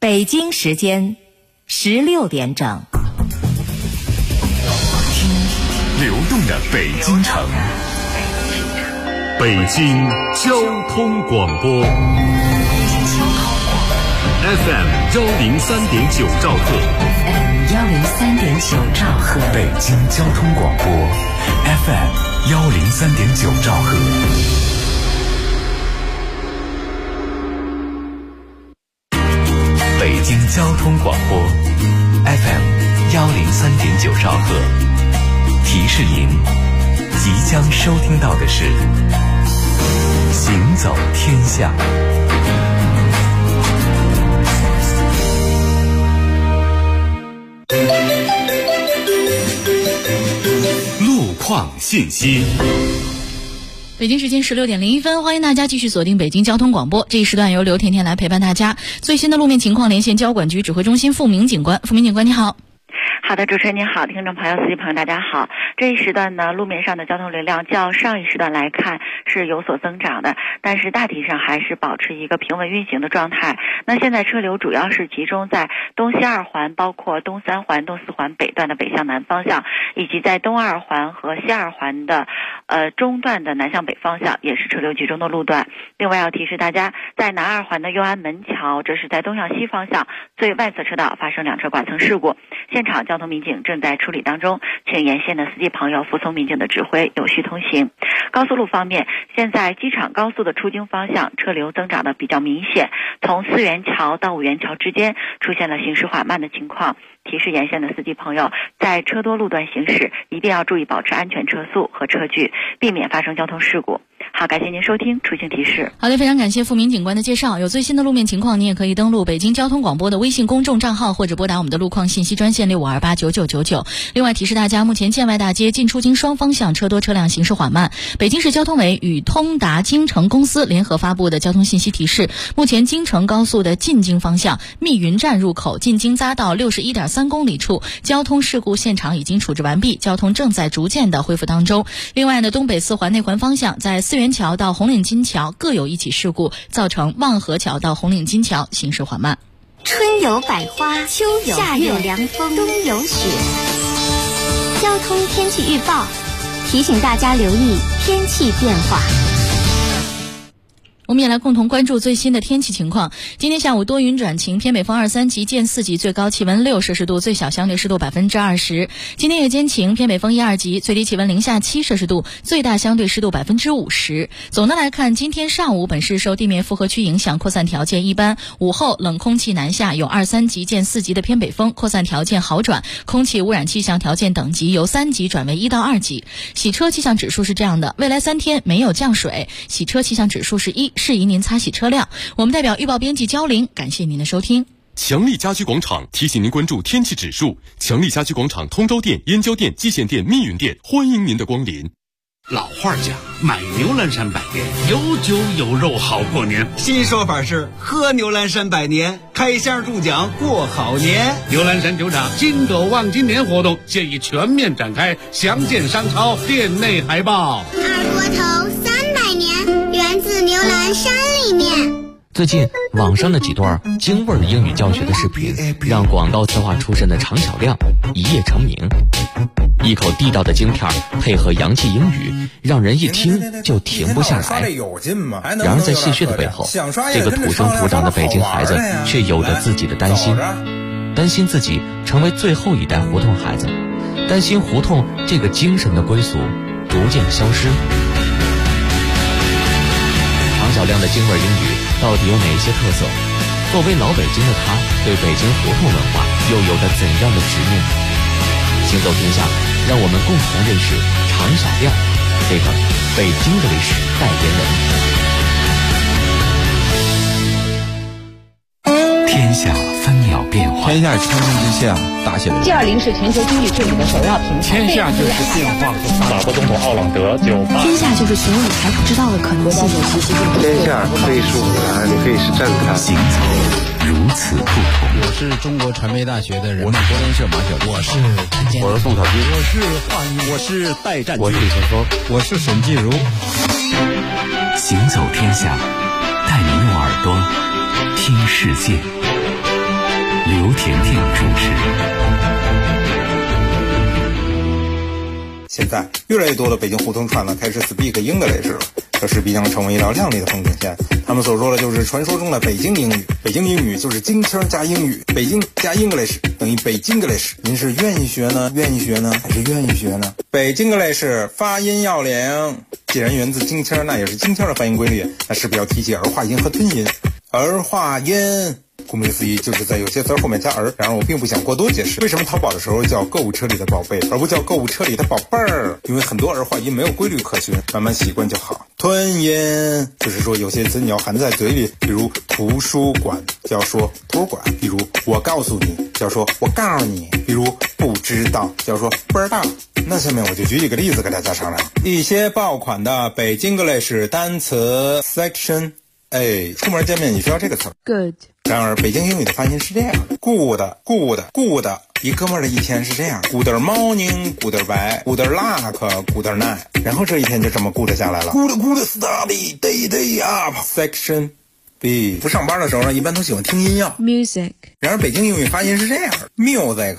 北京时间16点整。 听流动的北京城，北京交通广播 FM 103.9兆赫， 103.9兆赫， 北京交通广播 FM 103.9兆赫。北京交通广播 FM 103.9兆赫，提示您即将收听到的是行走天下。路况信息。 北京时间16点01分，欢迎大家继续锁定北京交通广播。这一时段由刘甜甜来陪伴大家。最新的路面情况连线交管局指挥中心付明警官。付明警官你好。 好的，主持人您好，听众朋友、司机朋友大家好。这一时段呢，路面上的交通流量较上一时段来看是有所增长的，但是大体上还是保持一个平稳运行的状态。那现在车流主要是集中在东西二环，包括东三环、东四环北段的北向南方向，以及在东二环和西二环的中段的南向北方向，也是车流集中的路段。另外要提示大家，在南二环的右安门桥，这是在东向西方向最外侧车道发生两车剐蹭事故，现场交通民警正在处理当中，请沿线的司机朋友服从民警的指挥，有序通行。高速路方面，现在机场高速的出京方向车流增长的比较明显，从四元桥到五元桥之间出现了行驶缓慢的情况，提示沿线的司机朋友在车多路段行驶一定要注意保持安全车速和车距，避免发生交通事故。好，感谢您收听出行提示。 好的，非常感谢付明警官的介绍。有最新的路面情况，您也可以登录北京交通广播的微信公众账号，或者拨打我们的路况信息专线65289999。另外提示大家，目前建外大街进出京双方向车多车辆行驶缓慢。北京市交通委与通达京城公司联合发布的交通信息提示，目前京承高速的进京方向密云站入口进京匝道61.3公里处交通事故现场已经处置完毕，交通正在逐渐的恢复当中。另外呢，东北四环内环方向在四元桥到红岭金桥各有一起事故，造成望河桥到红岭金桥行驶缓慢。 春有百花，秋有夏有凉风，冬有雪。交通天气预报提醒大家留意天气变化。 我们也来共同关注最新的天气情况。今天下午多云转晴，偏北风2、3级见4级，最高气温6摄氏度，最小相对湿度20%。今天夜间晴，偏北风1、2级，最低气温零下7摄氏度，最大相对湿度50%。总的来看，今天上午本市受地面负荷区影响，扩散条件一般，午后冷空气南下，有2、3级见4级的偏北风，扩散条件好转，空气污染气象条件等级由3级转为1到2级。洗车气象指数是这样的，未来3天没有降水，洗车气象指数是1，适宜您擦洗车辆。我们代表预报编辑焦玲，感谢您的收听。 强力家居广场提醒您关注天气指数。强力家居广场通州店、燕郊店、蓟县店、密云店，欢迎您的光临。 老话讲，买牛栏山百年，有酒有肉好过年。 新说法是喝牛栏山百年，开箱中奖过好年。 牛栏山酒厂金狗望金年活动现已全面展开，详见商超店内海报。 二锅头300年，源自牛栏山里面。 最近网上的几段京味儿的英语教学的视频，让广告策划出身的常小亮一夜成名。一口地道的京片配合洋气英语，让人一听就停不下来。然而在戏谑的背后，这个土生土长的北京孩子却有着自己的担心，担心自己成为最后一代胡同孩子，担心胡同这个精神的归宿逐渐消失。常小亮的京味英语到底有哪些特色？作为老北京的他，对北京胡同文化又有着怎样的执念？行走天下，让我们共同认识常小亮这个北京的历史代言人。天下分秒变化， 天下千军之下，打起来。 G20是全球经济治理的首要平台。 天下就是变化和法国总统奥朗德98。 天下就是寻你还不知道的可能性。 天下可以是舞台，也可以是站台。 行走如此不同。 我是中国传媒大学的人，我是国联社马晓东， 我是宋小军， 我是华宇， 我是戴占我是李晨峰， 我是沈继如。 行走天下，带你用耳朵听世界。 刘甜甜主持。 现在越来越多的北京胡同串呢开始 speak English 了，这势必将成为一条亮丽的风景线。他们所说的就是传说中的北京英语，北京英语就是京腔加英语，北京加 English 等于北京 English。您是愿意学呢，还是愿意学呢？北京 English 发音要领，既然源自京腔，那也是京腔的发音规律，那势必要提起儿化音和吞音。儿化音顾名思义就是在有些词后面加儿，然而我并不想过多解释为什么淘宝的时候叫购物车里的宝贝而不叫购物车里的宝贝儿，因为很多儿化音没有规律可循，慢慢习惯就好。吞音就是说有些词你要含在嘴里，比如图书馆就要说图馆，比如我告诉你就要说我告诉你，比如不知道就要说不知道。那下面我就举几个例子给大家商量一些爆款的北京English单词 section A。 出门见面你需要这个词 Good， 然而北京英语的发音是这样的 Good， 一哥们儿的一天是这样 Good morning Good bye Good luck Good night， 然后这一天就这么 good 下来了 Good study day up Section B。 不上班的时候呢一般都喜欢听音乐 Music， 然而北京英语发音是这样 Music，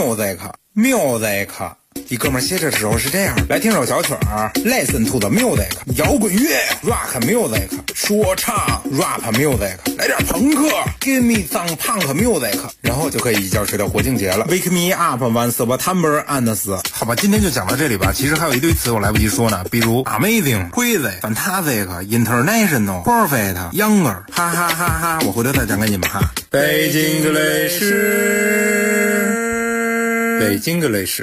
一哥们歇着的时候是这样，来听首小曲儿 Listen to the music， 摇滚乐 Rock music， 说唱 Rap music， 来点朋克 Give me some punk music， 然后就可以一觉睡到国庆节了 Wake me up one September and 好吧，今天就讲到这里吧。其实还有一堆词我来不及说呢，比如 Amazing Crazy Fantastic International Perfect Younger， 哈哈哈哈，我回头再讲给你们哈。北京English。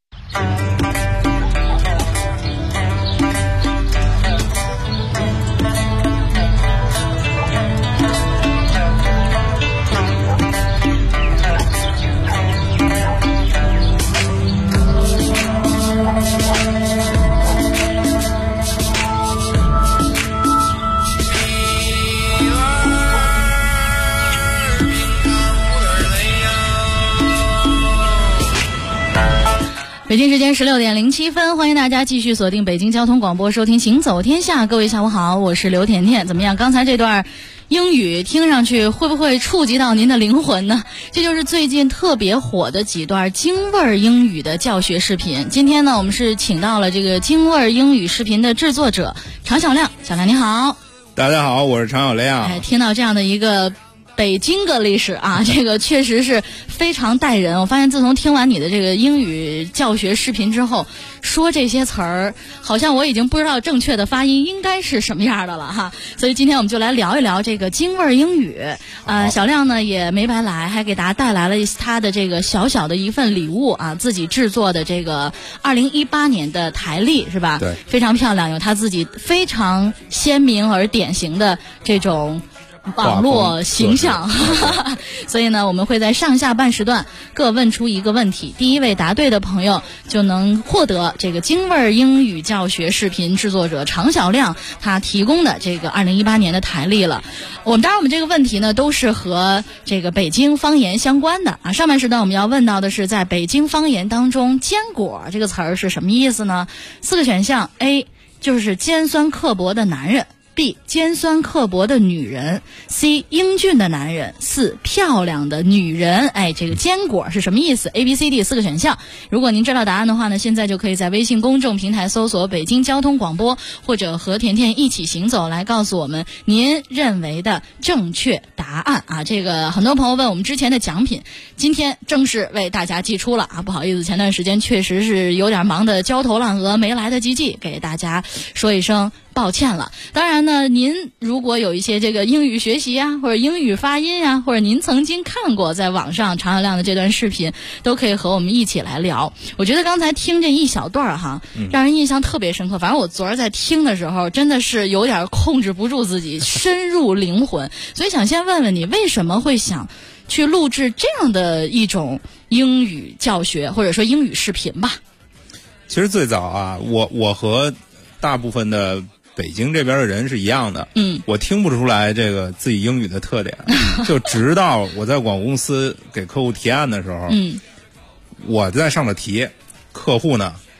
北京时间16点07分，欢迎大家继续锁定北京交通广播，收听行走天下。各位下午好，我是刘甜甜。怎么样？刚才这段英语听上去会不会触及到您的灵魂呢？这就是最近特别火的几段京味儿英语的教学视频。今天呢，我们是请到了这个京味儿英语视频的制作者常小亮。小亮你好。 大家好，我是常小亮。 听到这样的一个北京的历史啊，这个确实是非常带人。我发现自从听完你的这个英语教学视频之后，说这些词儿好像我已经不知道正确的发音应该是什么样的了哈。所以今天我们就来聊一聊这个京味儿英语。小亮呢也没白来，还给大家带来了他的这个小小的一份礼物啊，自己制作的这个2018年的台历是吧？ 对， 非常漂亮，有他自己非常鲜明而典型的这种网络形象所以呢我们会在上下半时段各问出一个问题，第一位答对的朋友就能获得这个京味儿英语教学视频制作者常小亮他提供的这个2018年的台历了。我们这个问题呢都是和这个北京方言相关的啊。上半时段我们要问到的是在北京方言当中坚果这个词儿是什么意思呢？4个选项 A 就是尖酸刻薄的男人，B 尖酸刻薄的女人， C 英俊的男人， 4漂亮的女人。这个坚果是什么意思？ ABCD 4个选项。如果您知道答案的话呢，现在就可以在微信公众平台搜索北京交通广播，或者和甜甜一起行走，来告诉我们您认为的正确答案啊。这个很多朋友问我们之前的奖品，今天正式为大家寄出了啊。不好意思，前段时间确实是有点忙得焦头烂额，没来得及寄，给大家说一声抱歉了。当然呢，您如果有一些这个英语学习啊，或者英语发音啊，或者您曾经看过在网上常小亮的这段视频，都可以和我们一起来聊。我觉得刚才听这一小段哈，让人印象特别深刻。反正我昨儿在听的时候，真的是有点控制不住自己，深入灵魂。所以想先问问你，为什么会想去录制这样的一种英语教学，或者说英语视频吧？ 其实最早啊，我和大部分的北京这边的人是一样的，我听不出来这个自己英语的特点，就直到我在广告公司给客户提案的时候，我在上面提，客户呢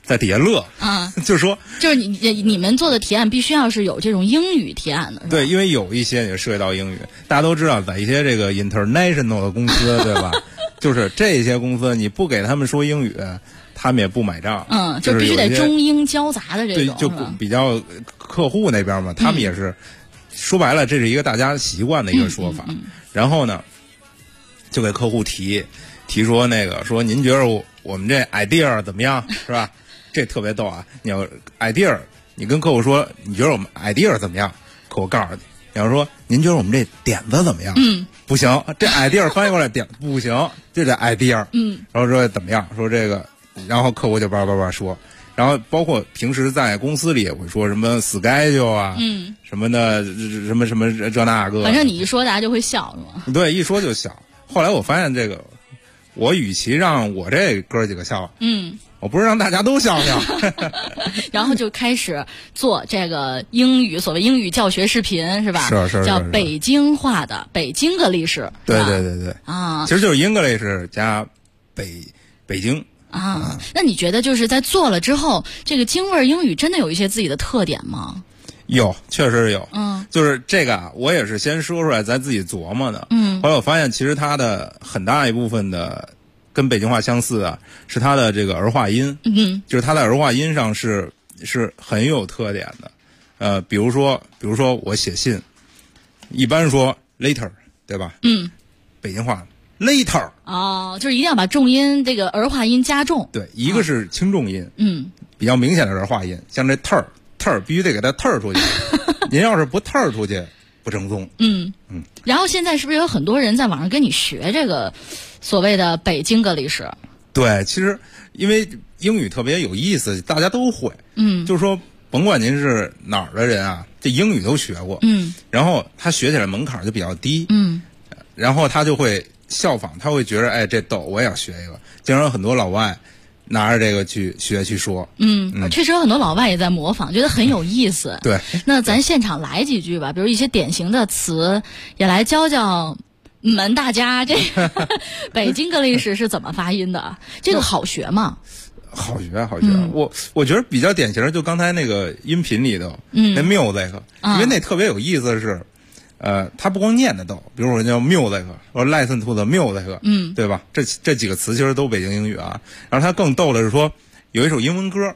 在底下乐啊， 就说就是你们做的提案必须要是有这种英语提案的，是吧？ 对，因为有一些也涉及到英语，大家都知道，在一些这个 international 的公司，对吧？就是这些公司你不给他们说英语，他们也不买账。 就必须得中英交杂的这种。 对，就比较客户那边嘛，他们也是说白了，这是一个大家习惯的一个说法。然后呢，就给客户提说说您觉得我们这 idea 怎么样，是吧？这特别逗啊！你要 idea， 你跟客户说你觉得我们 idea 怎么样？客户告诉你，你要说您觉得我们这点子怎么样？不行，这 idea 翻译过来点不行，这得 idea。然后说怎么样？说这个，然后客户就叭叭叭说。然后包括平时在公司里也会说什么 schedule 啊，什么的，什么这那个。 反正你一说，大家就会笑，是吗？ 对，一说就笑。后来我发现这个，我与其让我这哥几个笑，我不是让大家都笑笑。 然后就开始做这个英语，所谓英语教学视频，是吧？ 是叫北京话的北京个历史。 对啊， 其实就是English加北京。 啊，那你觉得就是在做了之后，这个京味英语真的有一些自己的特点吗？ 有，确实有。就是这个我也是先说出来，咱自己琢磨的。后来我发现，其实它的很大一部分的跟北京话相似啊，是它的这个儿化音。就是它在儿化音上是很有特点的。比如说我写信，一般说 later， 对吧？北京话。later 就是一定要把重音这个儿化音加重。 对，一个是轻重音，比较明显的儿化音，像这 ter 必须得给它 ter 出去。您要是不 ter 出去，不正宗。 然后现在是不是有很多人在网上跟你学这个所谓的北京个历史？ 对，其实因为英语特别有意思，大家都会。就是说，甭管您是哪儿的人啊，这英语都学过。然后他学起来门槛就比较低。然后他就会效仿，他会觉得哎，这逗，我也要学一个。经常有很多老外拿着这个去学去说。 确实有很多老外也在模仿，觉得很有意思。 对， 那咱现场来几句吧，比如一些典型的词，也来教教大家这个北京个历史是怎么发音的。这个好学吗？ 好学。我觉得比较典型的，就刚才那个音频里头，那 music，因为那特别有意思的是。他不光念的逗，比如说叫 music， 或者 listen to the music，对吧？这几个词其实都北京英语啊。然后他更逗的是说，有一首英文歌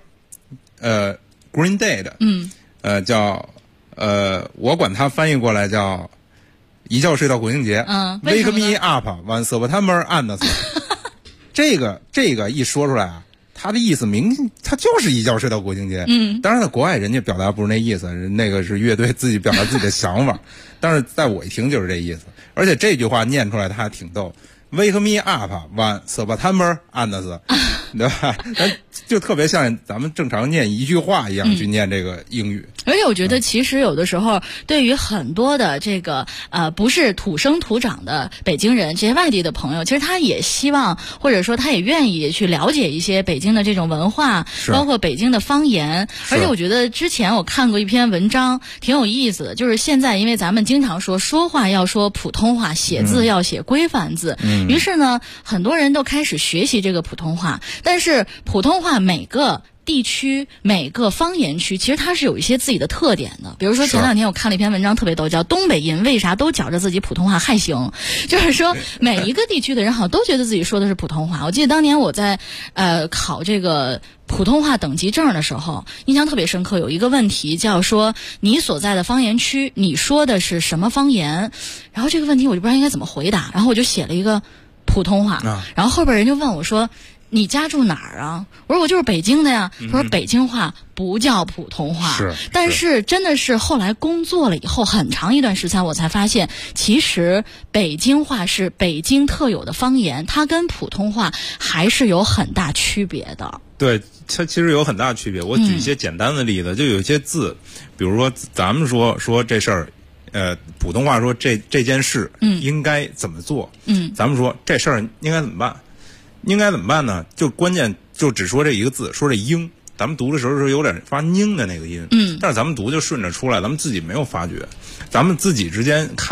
，Green Day 的，叫我管它翻译过来叫一觉睡到国庆节，Wake me up when September ends。这个一说出来啊，他的意思他就是一觉睡到国庆节。当然在国外人家表达不是那意思，那个是乐队自己表达自己的想法。但是在我一听就是这意思，而且这句话念出来他还挺逗 ，Wake me up when September ends， 对吧？就特别像咱们正常念一句话一样去念这个英语。 而且我觉得其实有的时候对于很多的这个不是土生土长的北京人，这些外地的朋友，其实他也希望或者说他也愿意去了解一些北京的这种文化，包括北京的方言。而且我觉得之前我看过一篇文章挺有意思的，就是现在因为咱们经常说话要说普通话，写字要写规范字，于是呢很多人都开始学习这个普通话。但是普通话每个地区每个方言区其实它是有一些自己的特点的。比如说前两天我看了一篇文章特别逗，叫东北人为啥都觉着自己普通话还行，就是说每一个地区的人好像都觉得自己说的是普通话。我记得当年我在考这个普通话等级证的时候印象特别深刻，有一个问题叫说你所在的方言区你说的是什么方言，然后这个问题我就不知道应该怎么回答，然后我就写了一个普通话，然后后边人就问我说你家住哪儿啊？我说我就是北京的呀。他说北京话不叫普通话，但是真的是后来工作了以后很长一段时间我才发现，其实北京话是北京特有的方言，它跟普通话还是有很大区别的。 对，它其实有很大区别。我举一些简单的例子，就有一些字，比如说咱们说这事儿，普通话说这件事应该怎么做，咱们说这事儿应该怎么办。应该怎么办呢？就关键就只说这一个字，说这应，咱们读的时候是有点发宁的那个音，但是咱们读就顺着出来，咱们自己没有发觉，咱们自己之间看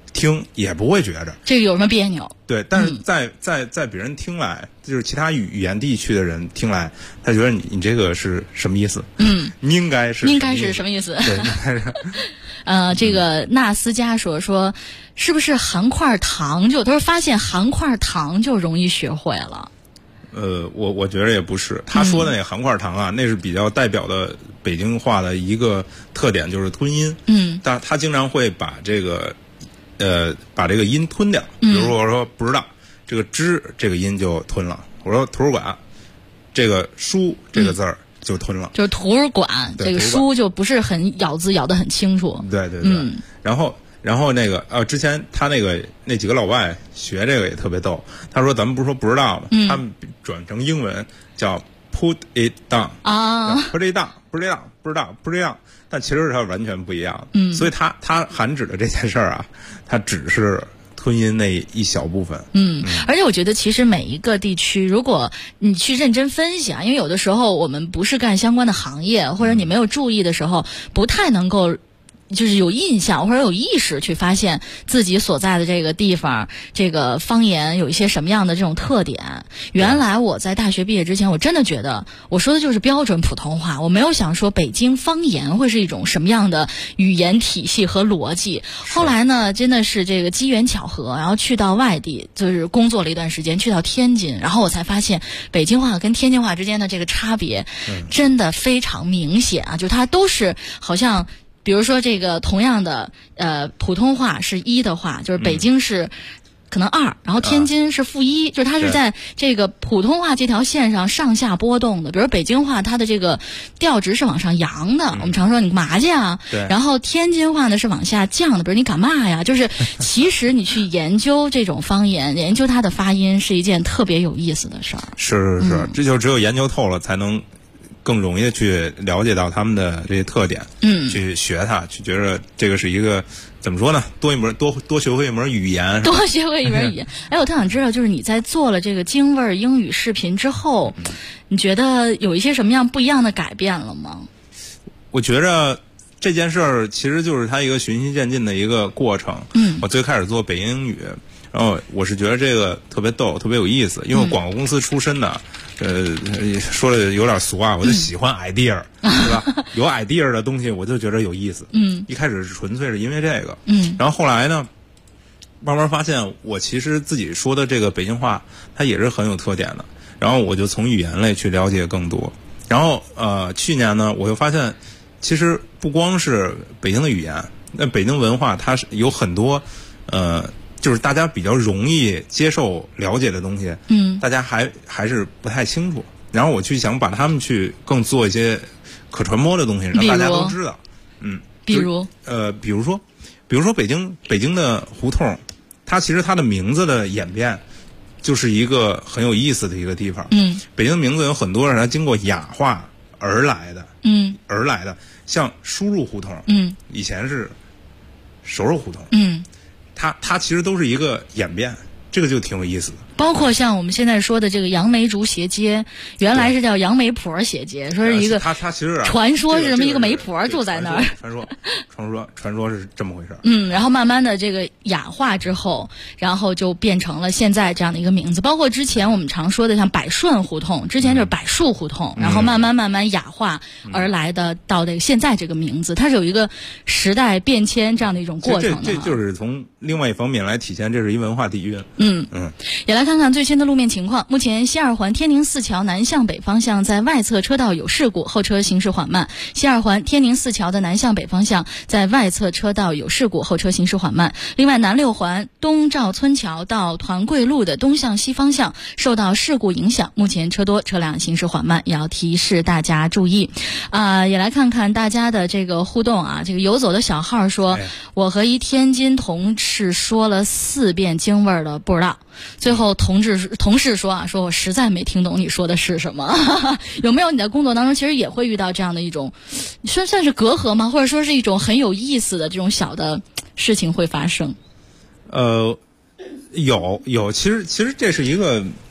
听也不会觉着这个有什么别扭。 对，但是在别人听来，就是其他语言地区的人听来，他觉得你这个是什么意思？应该是什么意思？ 对，应该是。 这个纳斯加说是不是含块糖他说发现含块糖就容易学会了。 我觉得也不是，他说的那个含块糖啊，那是比较代表的北京话的一个特点，就是吞音。但他经常会把这个音吞掉。比如说我说不知道这个知这个音就吞了，我说图书馆这个书这个字儿就吞了， 就是图书馆这个书就不是很咬字咬得很清楚。 对，然后那个之前他那几个老外学这个也特别逗，他说咱们不是说不知道吗？他们转成英文叫 put it down 啊 ，put it down， 不知道，但其实它完全不一样。所以他含指的这件事儿啊，它只是吞音那一小部分。 而且我觉得其实每一个地区，如果你去认真分析啊，因为有的时候我们不是干相关的行业，或者你没有注意的时候，不太能够就是有印象或者有意识去发现自己所在的这个地方这个方言有一些什么样的这种特点。原来我在大学毕业之前，我真的觉得我说的就是标准普通话，我没有想说北京方言会是一种什么样的语言体系和逻辑。后来呢，真的是这个机缘巧合，然后去到外地就是工作了一段时间，去到天津，然后我才发现北京话跟天津话之间的这个差别真的非常明显啊，就它都是好像比如说这个同样的普通话是1的话，就是北京是可能2，然后天津是-1，就是它是在这个普通话这条线上上下波动的。比如北京话它的这个调值是往上扬的，我们常说你干嘛去啊？然后天津话呢是往下降的，比如你干嘛呀？就是其实你去研究这种方言，研究它的发音是一件特别有意思的事儿。 是，这就只有研究透了才能更容易的去了解到他们的这些特点，去学它，去觉得这个是一个怎么说呢？多学会一门语言， 多学会一门语言。我特想知道，就是你在做了这个京味儿英语视频之后，你觉得有一些什么样不一样的改变了吗？ 我觉着这件事儿其实就是它一个循序渐进的一个过程。我最开始做北京英语，然后我是觉得这个特别逗，特别有意思，因为我广告公司出身的。说的有点俗啊，我就喜欢 idea，对吧？有 idea 的东西我就觉得有意思。一开始是纯粹是因为这个，然后后来呢，慢慢发现我其实自己说的这个北京话，它也是很有特点的。然后我就从语言类去了解更多。然后去年呢，我又发现，其实不光是北京的语言，那北京文化它是有很多就是大家比较容易接受了解的东西，大家还是不太清楚。然后我去想把他们去更做一些可传播的东西，让大家都知道。比如说北京的胡同，它其实它的名字的演变就是一个很有意思的一个地方。北京的名字有很多是它经过雅化而来的，像输入胡同，以前是熟肉胡同，它其实都是一个演变，这个就挺有意思的。 包括像我们现在说的这个杨梅竹斜街，原来是叫杨梅婆斜街，说是一个它其实传说是什么一个媒婆住在那儿， 传说是这么回事。 然后慢慢的这个雅化之后，然后就变成了现在这样的一个名字。包括之前我们常说的像百顺胡同，之前就是柏树胡同，然后慢慢雅化而来的到这个现在这个名字，它是有一个时代变迁这样的一种过程的。 这就是从另外一方面来体现，这是一文化底蕴。 也来看看最新的路面情况。目前西二环天宁寺桥南向北方向在外侧车道有事故，后车行驶缓慢。西二环天宁寺桥的南向北方向在外侧车道有事故，后车行驶缓慢。另外，南六环东赵村桥到团桂路的东向西方向受到事故影响，目前车多，车辆行驶缓慢，也要提示大家注意。也来看看大家的这个互动啊。这个游走的小号说，我和一天津同事说了4遍京味儿的不知道。最后同事说说我实在没听懂你说的是什么。有没有你在工作当中其实也会遇到这样的一种算是隔阂吗？或者说是一种很有意思的这种小的事情会发生？ 有，其实这是一个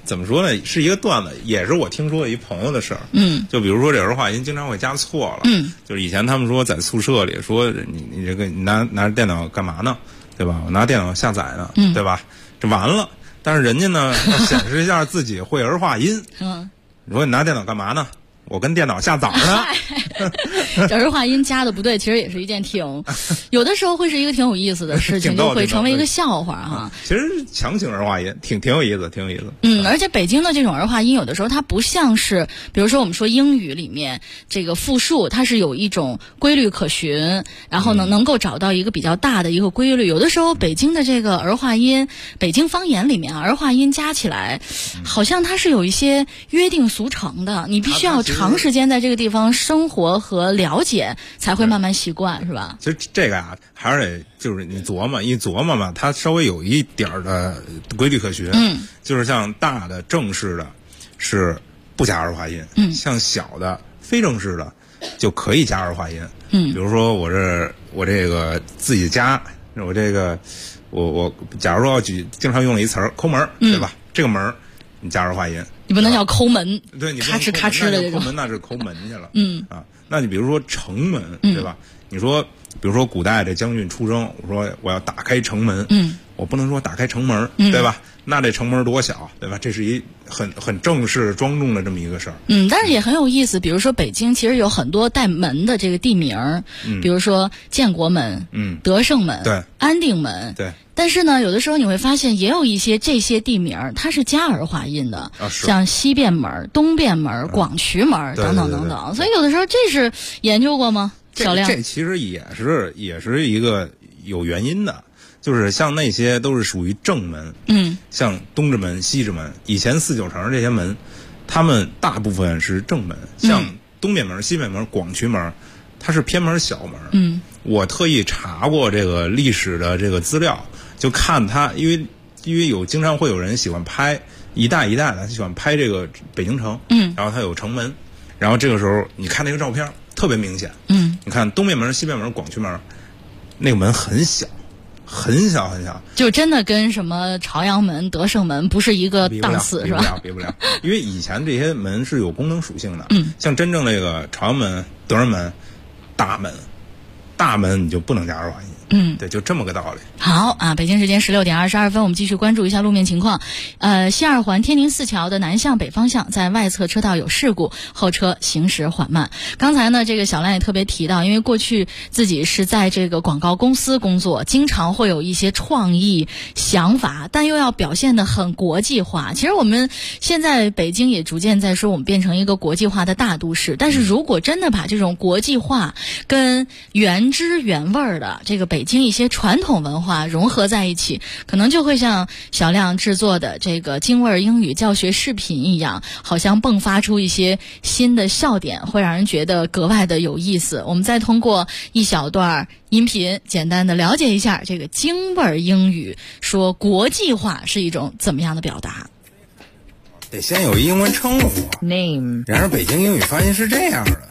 怎么说呢？是一个段子，也是我听说一朋友的事儿。就比如说这儿化音经常会加错了。就是以前他们说在宿舍里说你这个你拿着电脑干嘛呢？对吧？我拿电脑下载呢，对吧？这完了，但是人家呢显示一下自己会儿化音。你说你拿电脑干嘛呢？我跟电脑下崽呢。 这儿化音加的不对，其实也是一件有的时候会是一个挺有意思的事情，就会成为一个笑话哈。 其实强行儿化音挺有意思，挺有意思。 而且北京的这种儿化音，有的时候它不像是，比如说我们说英语里面这个复数，它是有一种规律可循，然后呢能够找到一个比较大的一个规律。有的时候北京的这个儿化音，北京方言里面儿化音加起来，好像它是有一些约定俗成的，你必须要长时间在这个地方生活和了解，才会慢慢习惯，是吧？ 其实这个啊，还是得就是你琢磨嘛，它稍微有一点的规律可循。就是像大的正式的，是不加儿化音。像小的非正式的，就可以加儿化音。比如说我这个自己家，我这个我假如说经常用了一词儿抠门，对吧？这个门你加儿化音。你不能叫抠门， 对，你咔哧咔哧的这种。 抠门那是抠门去了。那你比如说城门，对吧？你说，比如说古代这将军出征，我说我要打开城门，我不能说打开城门，对吧？那这城门多小，对吧？这是一很正式庄重的这么一个事儿。 但是也很有意思。比如说北京其实有很多带门的这个地名，比如说建国门、德胜门、 对、 安定门， 对。 但是呢，有的时候你会发现，也有一些这些地名它是加儿化音的，像西便门、东便门、广渠门等等等等。所以有的时候这是研究过吗？小亮， 这其实也是一个有原因的。就是像那些都是属于正门，像东直门、西直门，以前4、9城这些门，他们大部分是正门，像东便门、西便门、广渠门，它是偏门小门。我特意查过这个历史的这个资料，就看它，因为经常会有人喜欢拍一代一代的喜欢拍这个北京城，然后它有城门，然后这个时候你看那个照片特别明显，你看东便门、西便门、广渠门，那个门很小。很小， 就真的跟什么朝阳门、德胜门不是一个档次，是吧？ 比不了，因为以前这些门是有功能属性的。像真正这个朝阳门、德胜门、大门你就不能加儿化音。对，就这么个道理。 好啊，北京时间16点22分，我们继续关注一下路面情况。西二环天宁4桥的南向北方向，在外侧车道有事故，后车行驶缓慢。刚才呢，这个小亮也特别提到，因为过去自己是在这个广告公司工作，经常会有一些创意想法，但又要表现得很国际化。其实我们现在北京也逐渐在说，我们变成一个国际化的大都市。但是如果真的把这种国际化跟原汁原味的这个北京一些传统文化融合在一起，可能就会像小亮制作的这个京味英语教学视频一样，好像迸发出一些新的笑点，会让人觉得格外的有意思。我们再通过一小段音频简单的了解一下这个京味英语说国际化是一种怎么样的表达。 得先有英文称呼 name， 然而北京英语发音是这样的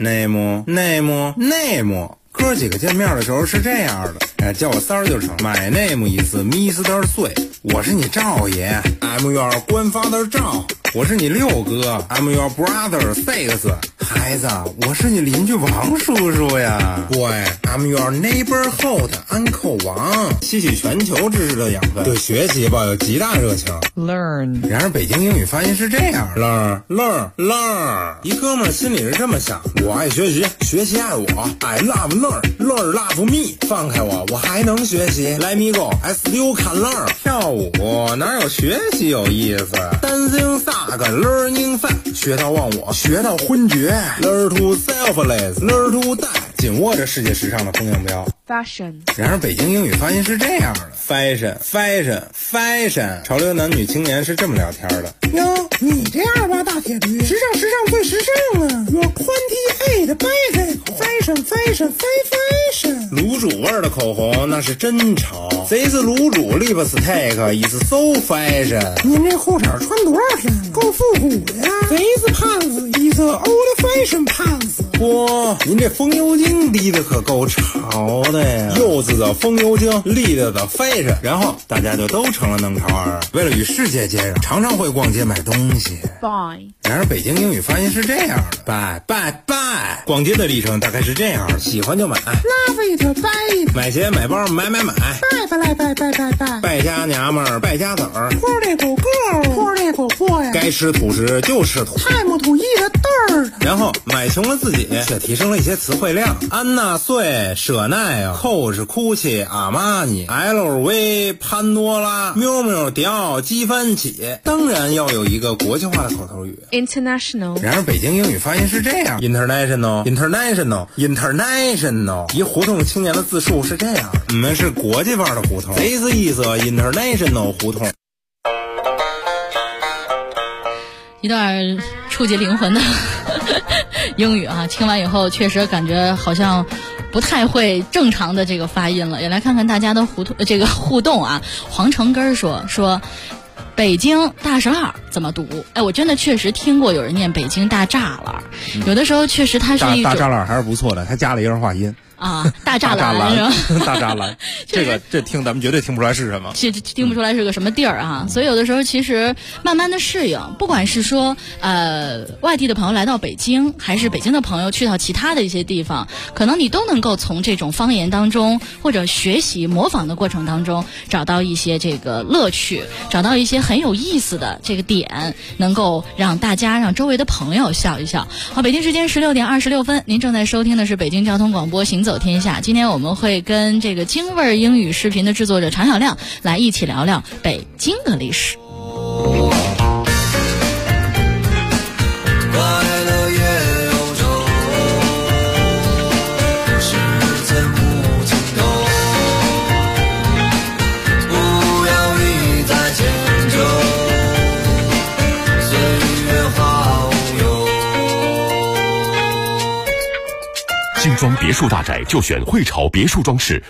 name， 哥几个见面的时候是这样的，叫我三儿就成。My name is Mr. 岁，我是你赵爷 ，I'm your grandfather 赵，我是你六哥 ，I'm your brother 6，孩子，我是你邻居王叔叔呀。Boy， I'm your neighborhood uncle 王，吸取全球知识的养分，对学习抱有极大热情。 Learn， 然而北京英语发音是这样 ，learn。一哥们儿心里是这么想：我爱学习，学习爱我 ，I love learn love me。放开我，我还能学习。Let me go，I still can learn。跳舞哪有学习有意思 ？Dancing suck learning fun， 学到忘我，学到昏厥。Learn to selfless，learn to die。紧握着世界时尚的风向标 fashion。 然而北京英语发音是这样的 ：fashion。潮流男女青年是这么聊天的。哟，你这样吧，大铁驴，时尚最时尚啊 ！Your 28 bicycle，fashion。卤煮味的口红那是真潮，这次卤煮 lipstick is so fashion。您这裤衩穿多少天？够复古的呀！这次胖子 is old fashion 胖子。 嚯，您这风油精滴的可够潮的呀！柚子的风油精，栗子的飞着，然后大家就都成了弄潮儿。为了与世界接壤，常常会逛街买东西。 Bye。 然而北京英语发音是这样的 ，bye bye bye。逛街的历程大概是这样的：喜欢就买 Love it, buy it。 买鞋买包买。 拜。 败家娘们儿败家子儿。 破裂狗破呀。 该吃土时就吃土。 太木土一的嘚儿。 然后买穷了自己，却提升了一些词汇量。安娜穗、舍奈啊、Coach、Gucci、阿玛尼、LV、潘多拉、喵喵、迪奥、积分起。当然要有一个国际化的口头语 International。 然而北京英语发音是这样 International。一胡同青年的自述是这样，我们是国际范儿的胡同 ，This is a international 胡同。 一段触及灵魂的英语啊，听完以后确实感觉好像不太会正常的这个发音了。也来看看大家的互动啊。黄成根说北京大栅栏怎么读？哎，我真的确实听过有人念北京大栅栏，有的时候确实它是一种大栅栏还是不错的，他加了一儿化音。 啊，大栅栏是吧？ 大栅栏，这听咱们绝对听不出来是什么， 听不出来是个什么地儿啊。所以有的时候其实慢慢的适应，不管是说外地的朋友来到北京，还是北京的朋友去到其他的一些地方，可能你都能够从这种方言当中或者学习模仿的过程当中找到一些这个乐趣，找到一些很有意思的这个点，能够让周围的朋友笑一笑。好，北京时间16点26分，您正在收听的是北京交通广播行走天下。今天我们会跟这个京味儿英语视频的制作者常小亮来一起聊聊北京的历史。 精装别墅大宅就选汇潮别墅装饰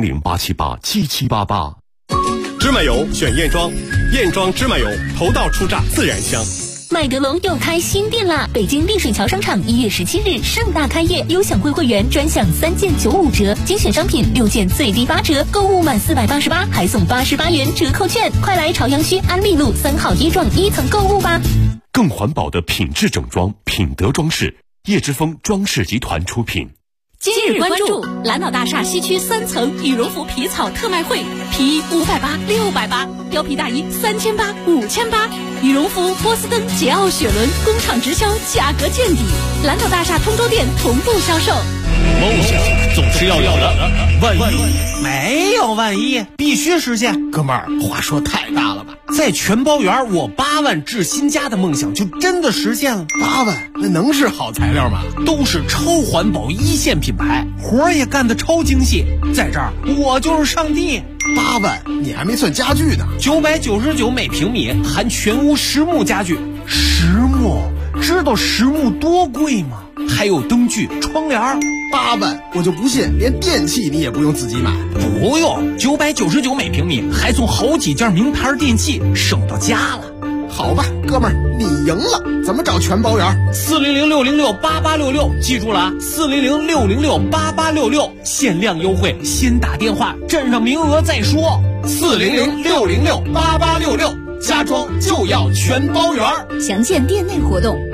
，400-878-7788。 芝麻油选燕庄，燕庄芝麻油头道出榨自然香。 麦德龙又开新店啦！北京丽水桥商场1月17日盛大开业，优享会员专享3件95折，精选商品6件最低8折，购物满488还送88元折扣券，快来朝阳区安利路3号一幢1层购物吧！ 更环保的品质整装，品德装饰，叶之峰装饰集团出品。 今日关注蓝岛大厦西区3层羽绒服皮草特卖会，皮衣580、680，貂皮大衣3800、5800，羽绒服波司登、捷奥雪伦工厂直销，价格见底。蓝岛大厦通州店同步销售。 梦想总是要有的，万一没有万一，必须实现。哥们儿，话说太大了吧？在全包园，我8万置新家的梦想就真的实现了。 8万，那能是好材料吗？ 都是超环保1线品牌，活儿也干得超精细。在这儿，我就是上帝。 8万，你还没算家具呢。 999每平米，含全屋实木家具。实木，知道实木多贵吗？还有灯具、窗帘。 8万，我就不信连电器你也不用自己买。 不用，999每平米，还送好几件名牌电器，省到家了。 好吧，哥们儿，你赢了。怎么找全包园 ？400-606-8866，记住了啊，400-606-8866，限量优惠，先打电话，占上名额再说。400-606-8866，家装就要全包园。 详见店内活动。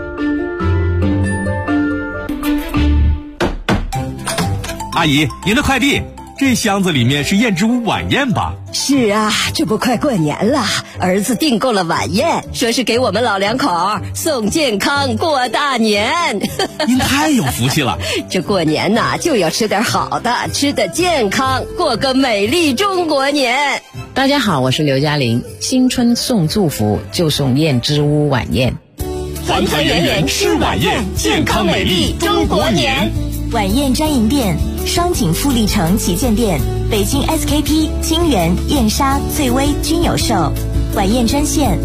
阿姨，您的快递，这箱子里面是燕之屋晚宴吧？ 是啊，这不快过年了，儿子订购了晚宴，说是给我们老两口送健康过大年。 您太有福气了。 这过年呐，就要吃点好的，吃得健康，过个美丽中国年。 大家好，我是刘嘉玲。新春送祝福，就送燕之屋晚宴。 团团圆圆吃晚宴，健康美丽中国年。晚宴专营店：双井富力城旗舰店、北京 SKP、金源、燕莎、翠微均有售。晚宴专线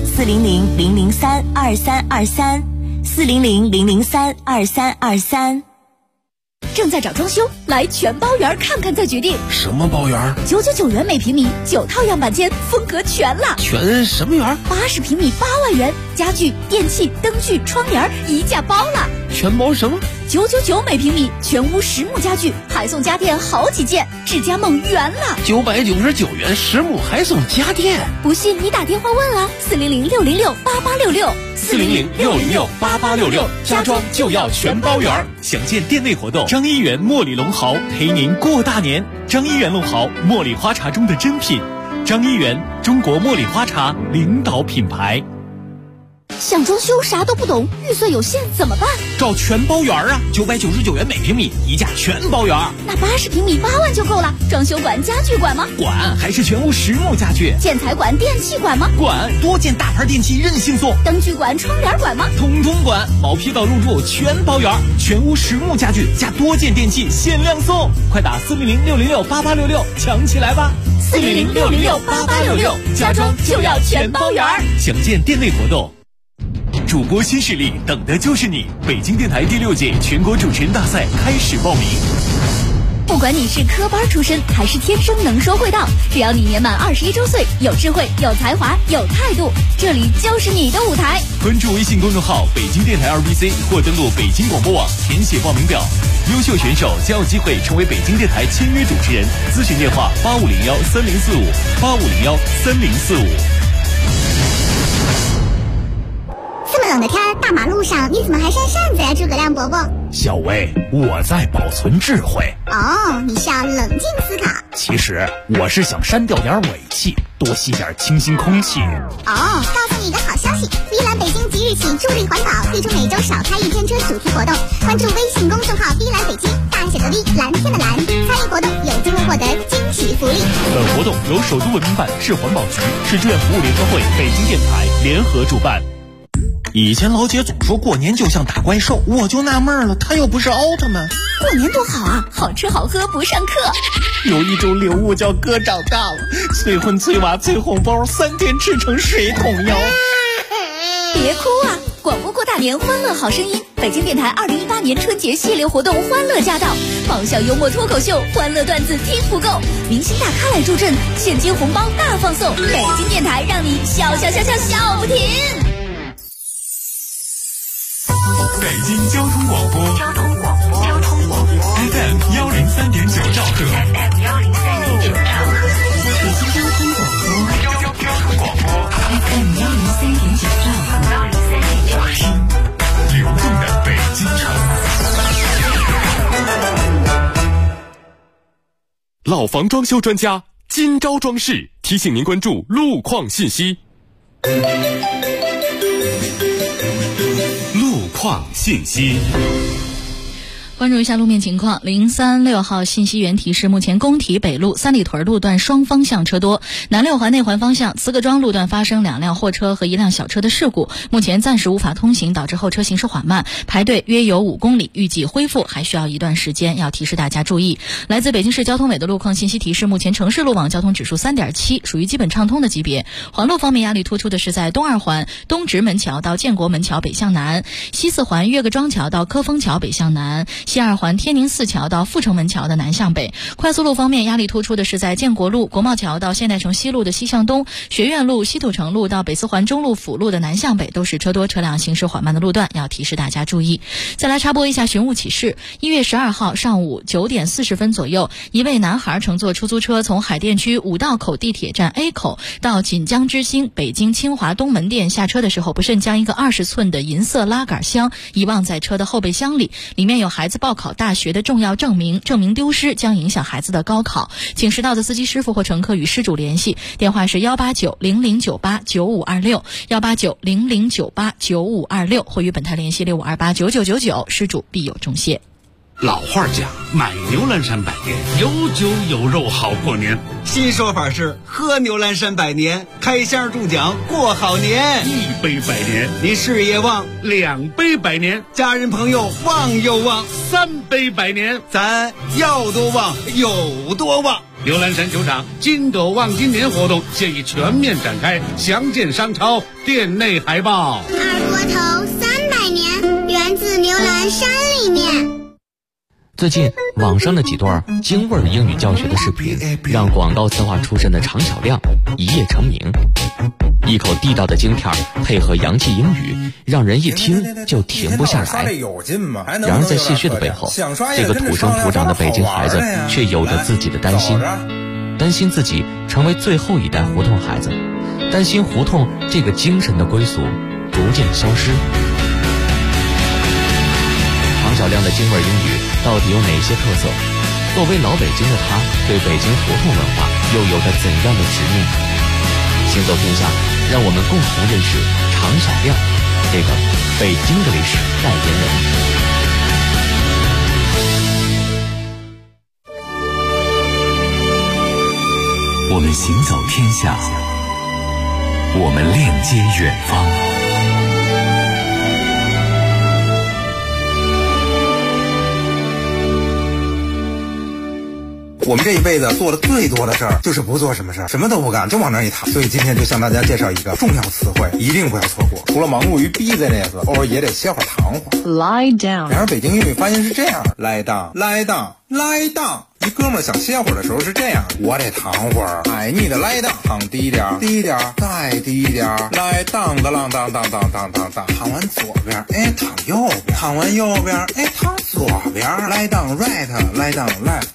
400-003-2323，400-003-2323。正在找装修，来全包园看看再决定。 什么包园 ？999元每平米，9套样板间，风格全了。 全什么园 ？80平米8万元，家具、电器、灯具、窗帘一价包了。 全包什么 999每平米，全屋实木家具，还送家电好几件，智家梦圆了 ！999元实木还送家电， 不信你打电话问啊 ！400-606-8866，400-606-8866，家装就要全包圆。想见店内活动，张一元茉莉龙豪陪您过大年。张一元龙豪，茉莉花茶中的珍品。张一元，中国茉莉花茶领导品牌。 想装修啥都不懂，预算有限怎么办？ 找全包圆啊！999元每平米，一价全包圆。 那80平米8万就够了。装修管、家具管吗？ 管，还是全屋实木家具。 建材管、电器管吗？ 管，多件大牌电器任性送。 灯具管、窗帘管吗？ 统统管，毛坯到入住全包圆。全屋实木家具加多件电器限量送，快打400-606-8866抢起来吧 ！400-606-8866，家装就要全包圆。 想见店内活动。主播新势力，等的就是你！北京电台第6届全国主持人大赛开始报名。 不管你是科班出身还是天生能说会道，只要你年满21周岁，有智慧、有才华、有态度，这里就是你的舞台。 关注微信公众号北京电台2BC 或登录北京广播网填写报名表。优秀选手将有机会成为北京电台签约主持人。咨询电话8501-3045，8501-3045。 这么冷的天，大马路上你怎么还扇扇子呀，诸葛亮伯伯？ 小薇，我在保存智慧。 哦，你是要冷静思考。 其实我是想删掉点尾气，多吸点清新空气。 哦，告诉你一个好消息，碧蓝北京即日起助力环保，推出每周少开1天车主题活动。关注微信公众号碧蓝北京，大写的 V， 蓝天的蓝，参与活动有机会获得惊喜福利。 本活动由首都文明办、市环保局、市志愿服务联合会、北京电台联合主办。 以前老姐总说过年就像打怪兽，我就纳闷了，她又不是奥特曼。 过年多好啊，好吃好喝不上课。 有一种礼物叫哥长大了，催婚催娃催红包，3天吃成水桶腰。 别哭啊！广播过大年，欢乐好声音。北京电台2018年春节系列活动欢乐驾到，爆笑幽默脱口秀，欢乐段子听不够，明星大咖来助阵，现金红包大放送。北京电台让你笑笑笑笑笑不停。 北京交通广播FM 103.9兆赫， 北京交通广播 FM 103.9兆赫， 流动的北京城。老房装修专家今朝装饰提醒您关注路况信息。况信息， 关注一下路面情况。036号信息源提示，目前工体北路三里屯路段双方向车多，南6环内环方向慈各庄路段发生2辆货车和1辆小车的事故，目前暂时无法通行，导致后车行驶缓慢，排队约有5公里，预计恢复还需要一段时间，要提示大家注意。来自北京市交通委的路况信息提示，目前城市路网交通指数3.7，属于基本畅通的级别。环路方面，压力突出的是在东2环东直门桥到建国门桥北向南，西4环岳各庄桥到科丰桥北向南，西2环天宁寺桥到阜成门桥的南向北。快速路方面，压力突出的是在建国路国贸桥到现代城西路的西向东，学院路西土城路到北4环中路辅路的南向北，都是车多车辆行驶缓慢的路段，要提示大家注意。再来插播一下寻物启事。1月12号上午9点40分左右，一位男孩乘坐出租车从海淀区五道口地铁站 A 口到锦江之星北京清华东门店下车的时候，不慎将一个20寸的银色拉杆箱遗忘在车的后备箱里，里面有孩子报考大学的重要证明，证明丢失将影响孩子的高考，请识到的司机师傅或乘客与失主联系，电话是18900989526 18900989526，或与本台联系65289999，失主必有重谢。 老话讲，买牛栏山百年，有酒有肉好过年。 新说法是喝牛栏山百年，开箱中奖过好年。 1杯百年， 你事业旺 ；2杯百年， 家人朋友旺又旺 ；3杯百年， 咱要多旺有多旺。 牛栏山球场金狗旺今年活动现已全面展开，详见商超店内海报。 二锅头300年，源自牛栏山里面。 最近网上的几段京味儿英语教学的视频，让广告策划出身的常小亮一夜成名。 一口地道的京片配合洋气英语，让人一听就停不下来。然而在戏谑的背后，这个土生土长的北京孩子却有着自己的担心，担心自己成为最后一代胡同孩子，担心胡同这个精神的归宿逐渐消失。常小亮的京味英语到底有哪些特色？作为老北京的他，对北京胡同文化又有着怎样的执念？行走天下，让我们共同认识常小亮这个北京的历史代言人。我们行走天下，我们链接远方。 我们这一辈子做的最多的事儿，就是不做什么事儿，什么都不干，就往那儿一躺。所以今天就向大家介绍一个重要词汇，一定不要错过。除了忙碌于 business， 偶尔也得歇会儿糖花。 Lie down。 然而北京英语发音是这样 ，lie down，lie down，lie down。一哥们儿想歇会儿的时候是这样，我得躺会儿 ，I need lie down， 躺低点儿，低点儿，再低点儿 ，lie down 的浪当当当当当当，躺完左边，哎，躺右边，躺完右边，哎，躺左边 ，lie down right，lie down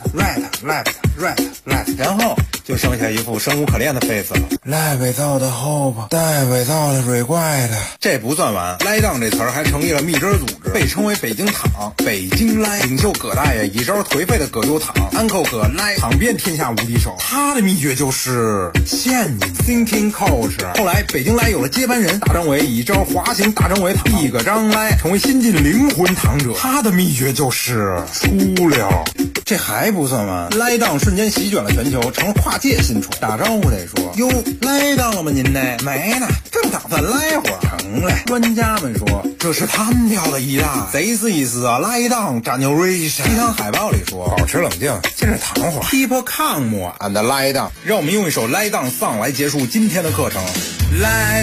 left，right，然后就剩下一副生无可恋的 face 了。赖伪造的后吧，带伪造的水怪的，这不算完 ，lie down 这词儿还成立了密支组织，被称为北京躺，北京赖，领袖葛大爷一招颓废的葛优躺。Uncle 葛赖躺遍天下无敌手，他的秘诀就是陷阱 thinking coach。后来北京赖有了接班人，大张伟以一招滑行大张伟躺，一个张赖成为新晋灵魂躺者，他的秘诀就是出溜。这还不算完，赖档瞬间席卷了全球，成了跨界新宠。打招呼得说：“哟，赖档了吗您呢？没呢，正打算赖会儿。”成嘞。专家们说这是摊掉的一代，贼思意思啊！赖档 generation。鸡汤海报里说：“保持冷静，接着谈会儿。Keep calm and lie down。”让我们用一首 lie down song 来结束今天的课程。来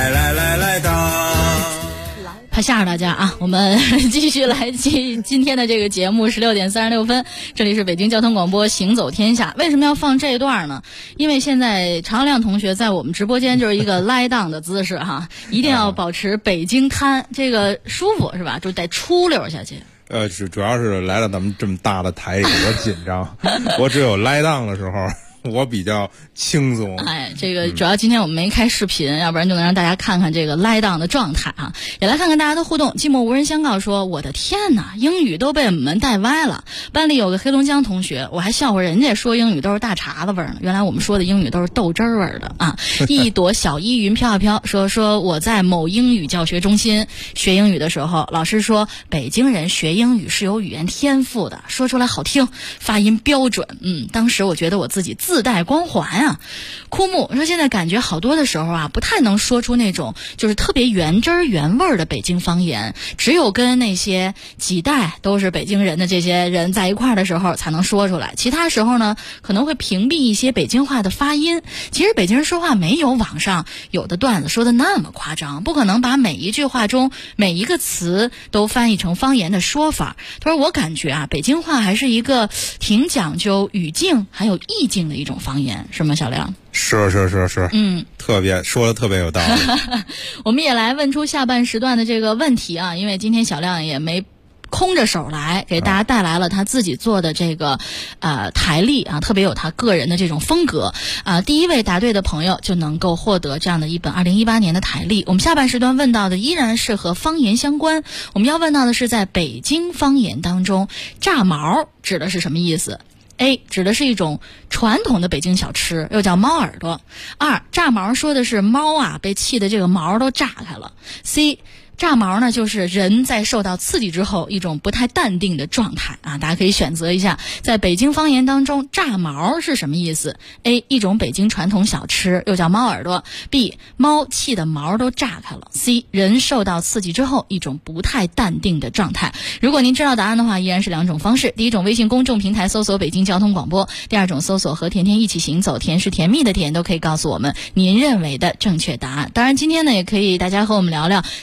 down。 怕吓着大家啊！我们继续来今天的这个节目，16点36分，这里是北京交通广播行走天下。为什么要放这一段呢？因为现在常亮同学在我们直播间就是一个lie down的姿势哈，一定要保持北京瘫，这个舒服是吧？就得出溜下去。 主要是来了咱们这么大的台里，我紧张，我只有lie down的时候。我比较轻松。 哎，这个主要今天我们没开视频，要不然就能让大家看看这个lie down的状态啊。也来看看大家的互动。寂寞无人相告说：“我的天哪，英语都被我们带歪了。班里有个黑龙江同学，我还笑话人家说英语都是大碴子味儿呢，原来我们说的英语都是豆汁儿味儿的啊。”一朵小依云飘啊飘说我在某英语教学中心学英语的时候，老师说北京人学英语是有语言天赋的，说出来好听，发音标准。当时我觉得我自己自带光环啊。枯木说现在感觉好多的时候啊，不太能说出那种就是特别原汁儿原味儿的北京方言，只有跟那些几代都是北京人的这些人在一块儿的时候才能说出来，其他时候呢可能会屏蔽一些北京话的发音。其实北京人说话没有网上有的段子说的那么夸张，不可能把每一句话中每一个词都翻译成方言的说法。他说我感觉啊，北京话还是一个挺讲究语境还有意境的一种方言，是吗小亮？ 是，特别说的特别有道理。 我们也来问出下半时段的这个问题啊，因为今天小亮也没空着手来，给大家带来了他自己做的这个台历啊，特别有他个人的这种风格啊。第一位答对的朋友就能够获得这样的一本2018年的台历。我们下半时段问到的依然是和方言相关，我们要问到的是在北京方言当中，炸毛指的是什么意思？A 指的是一种传统的北京小吃，又叫猫耳朵。2炸毛说的是猫啊被气的这个毛都炸开了。C炸毛呢，就是人在受到刺激之后一种不太淡定的状态啊，大家可以选择一下，在北京方言当中，炸毛是什么意思 ？A 一种北京传统小吃，又叫猫耳朵。B 猫气的毛都炸开了。C 人受到刺激之后一种不太淡定的状态。如果您知道答案的话，依然是2种方式：第一种微信公众平台搜索北京交通广播；第二种搜索和甜甜一起行走，甜是甜蜜的甜，都可以告诉我们您认为的正确答案。当然，今天呢，也可以大家和我们聊聊您的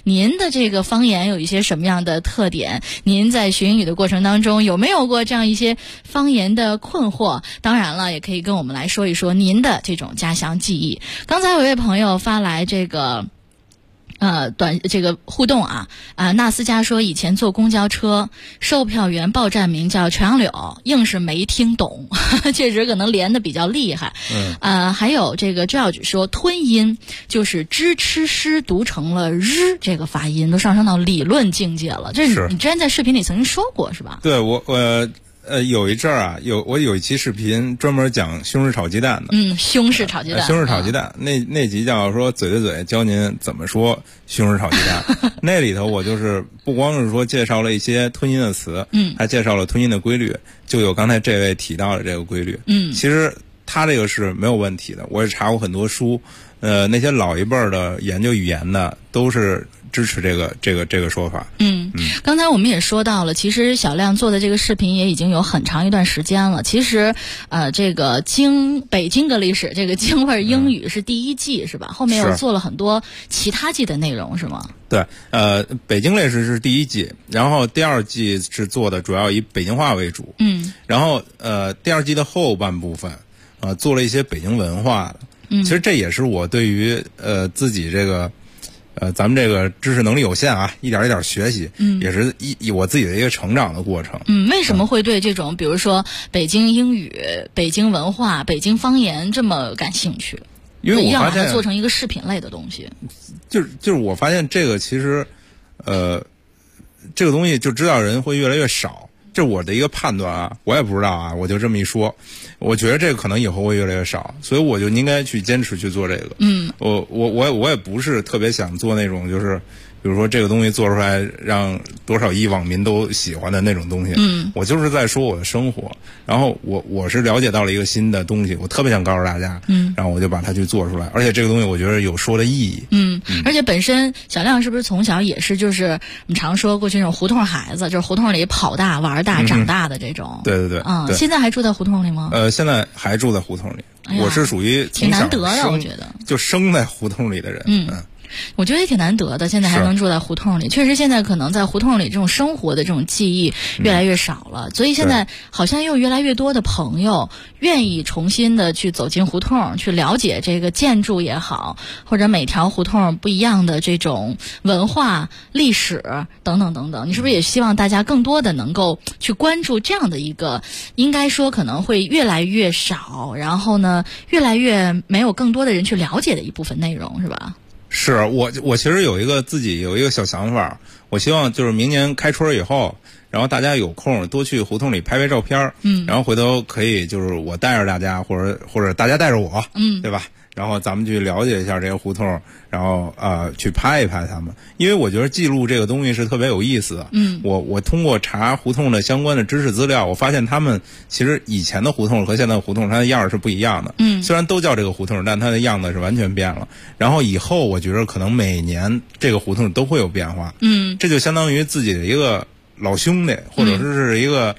的这个方言有一些什么样的特点？您在学英语的过程当中有没有过这样一些方言的困惑？当然了，也可以跟我们来说一说您的这种家乡记忆。刚才有一位朋友发来这个这个互动纳斯加说以前坐公交车，售票员报站名叫全杨柳，硬是没听懂，确实可能连的比较厉害。还有这个 George 说吞音就是支吃诗读成了日，这个发音都上升到理论境界了。这是你之前在视频里曾经说过是吧？ 对，我有一阵儿我有一期视频专门讲西红柿炒鸡蛋的。 西红柿炒鸡蛋。 西红柿炒鸡蛋，那集叫说嘴对嘴教您怎么说西红柿炒鸡蛋。那里头我就是不光是说介绍了一些吞音的词，还介绍了吞音的规律，就有刚才这位提到的这个规律。其实他这个是没有问题的，我也查过很多书，那些老一辈儿的研究语言的都是支持这个说法。 刚才我们也说到了，其实小亮做的这个视频也已经有很长一段时间了。其实这个北京的历史，这个京味英语是第1季是吧？后面又做了很多其他季的内容是吗？ 对，北京历史是第1季，然后第2季是做的主要以北京话为主。然后第2季的后半部分做了一些北京文化的。其实这也是我对于自己这个咱们这个知识能力有限一点一点学习，也是我自己的一个成长的过程。 为什么会对这种比如说北京英语、北京文化、北京方言这么感兴趣？ 因为我要把它做成一个视频类的东西。 就是我发现这个其实这个东西就知道人会越来越少。这是我的一个判断我也不知道我就这么一说，我觉得这个可能以后会越来越少，所以我就应该去坚持去做这个。我也不是特别想做那种就是比如说这个东西做出来让多少亿网民都喜欢的那种东西。我就是在说我的生活，然后我是了解到了一个新的东西，我特别想告诉大家，然后我就把它去做出来，而且这个东西我觉得有说的意义。 而且本身小亮是不是从小也是就是我们常说过去那种胡同孩子，就是胡同里跑大玩大长大的这种。 对。 现在还住在胡同里吗？ 现在还住在胡同里。我是属于挺难得的，我觉得就生在胡同里的人。 我觉得也挺难得的，现在还能住在胡同里。确实现在可能在胡同里这种生活的这种记忆越来越少了，所以现在好像又越来越多的朋友愿意重新的去走进胡同，去了解这个建筑也好，或者每条胡同不一样的这种文化历史等等等等。你是不是也希望大家更多的能够去关注这样的一个应该说可能会越来越少，然后呢越来越没有更多的人去了解的一部分内容，是吧？ 是我其实自己有一个小想法，我希望就是明年开春以后，然后大家有空多去胡同里拍照片，然后回头可以就是我带着大家，或者大家带着我，对吧？然后咱们去了解一下这些胡同，然后去拍一拍他们，因为我觉得记录这个东西是特别有意思的。我通过查胡同的相关的知识资料，我发现他们其实以前的胡同和现在的胡同它的样儿是不一样的。虽然都叫这个胡同，但它的样子是完全变了。然后以后我觉得可能每年这个胡同都会有变化。这就相当于自己的一个老兄弟，或者是一个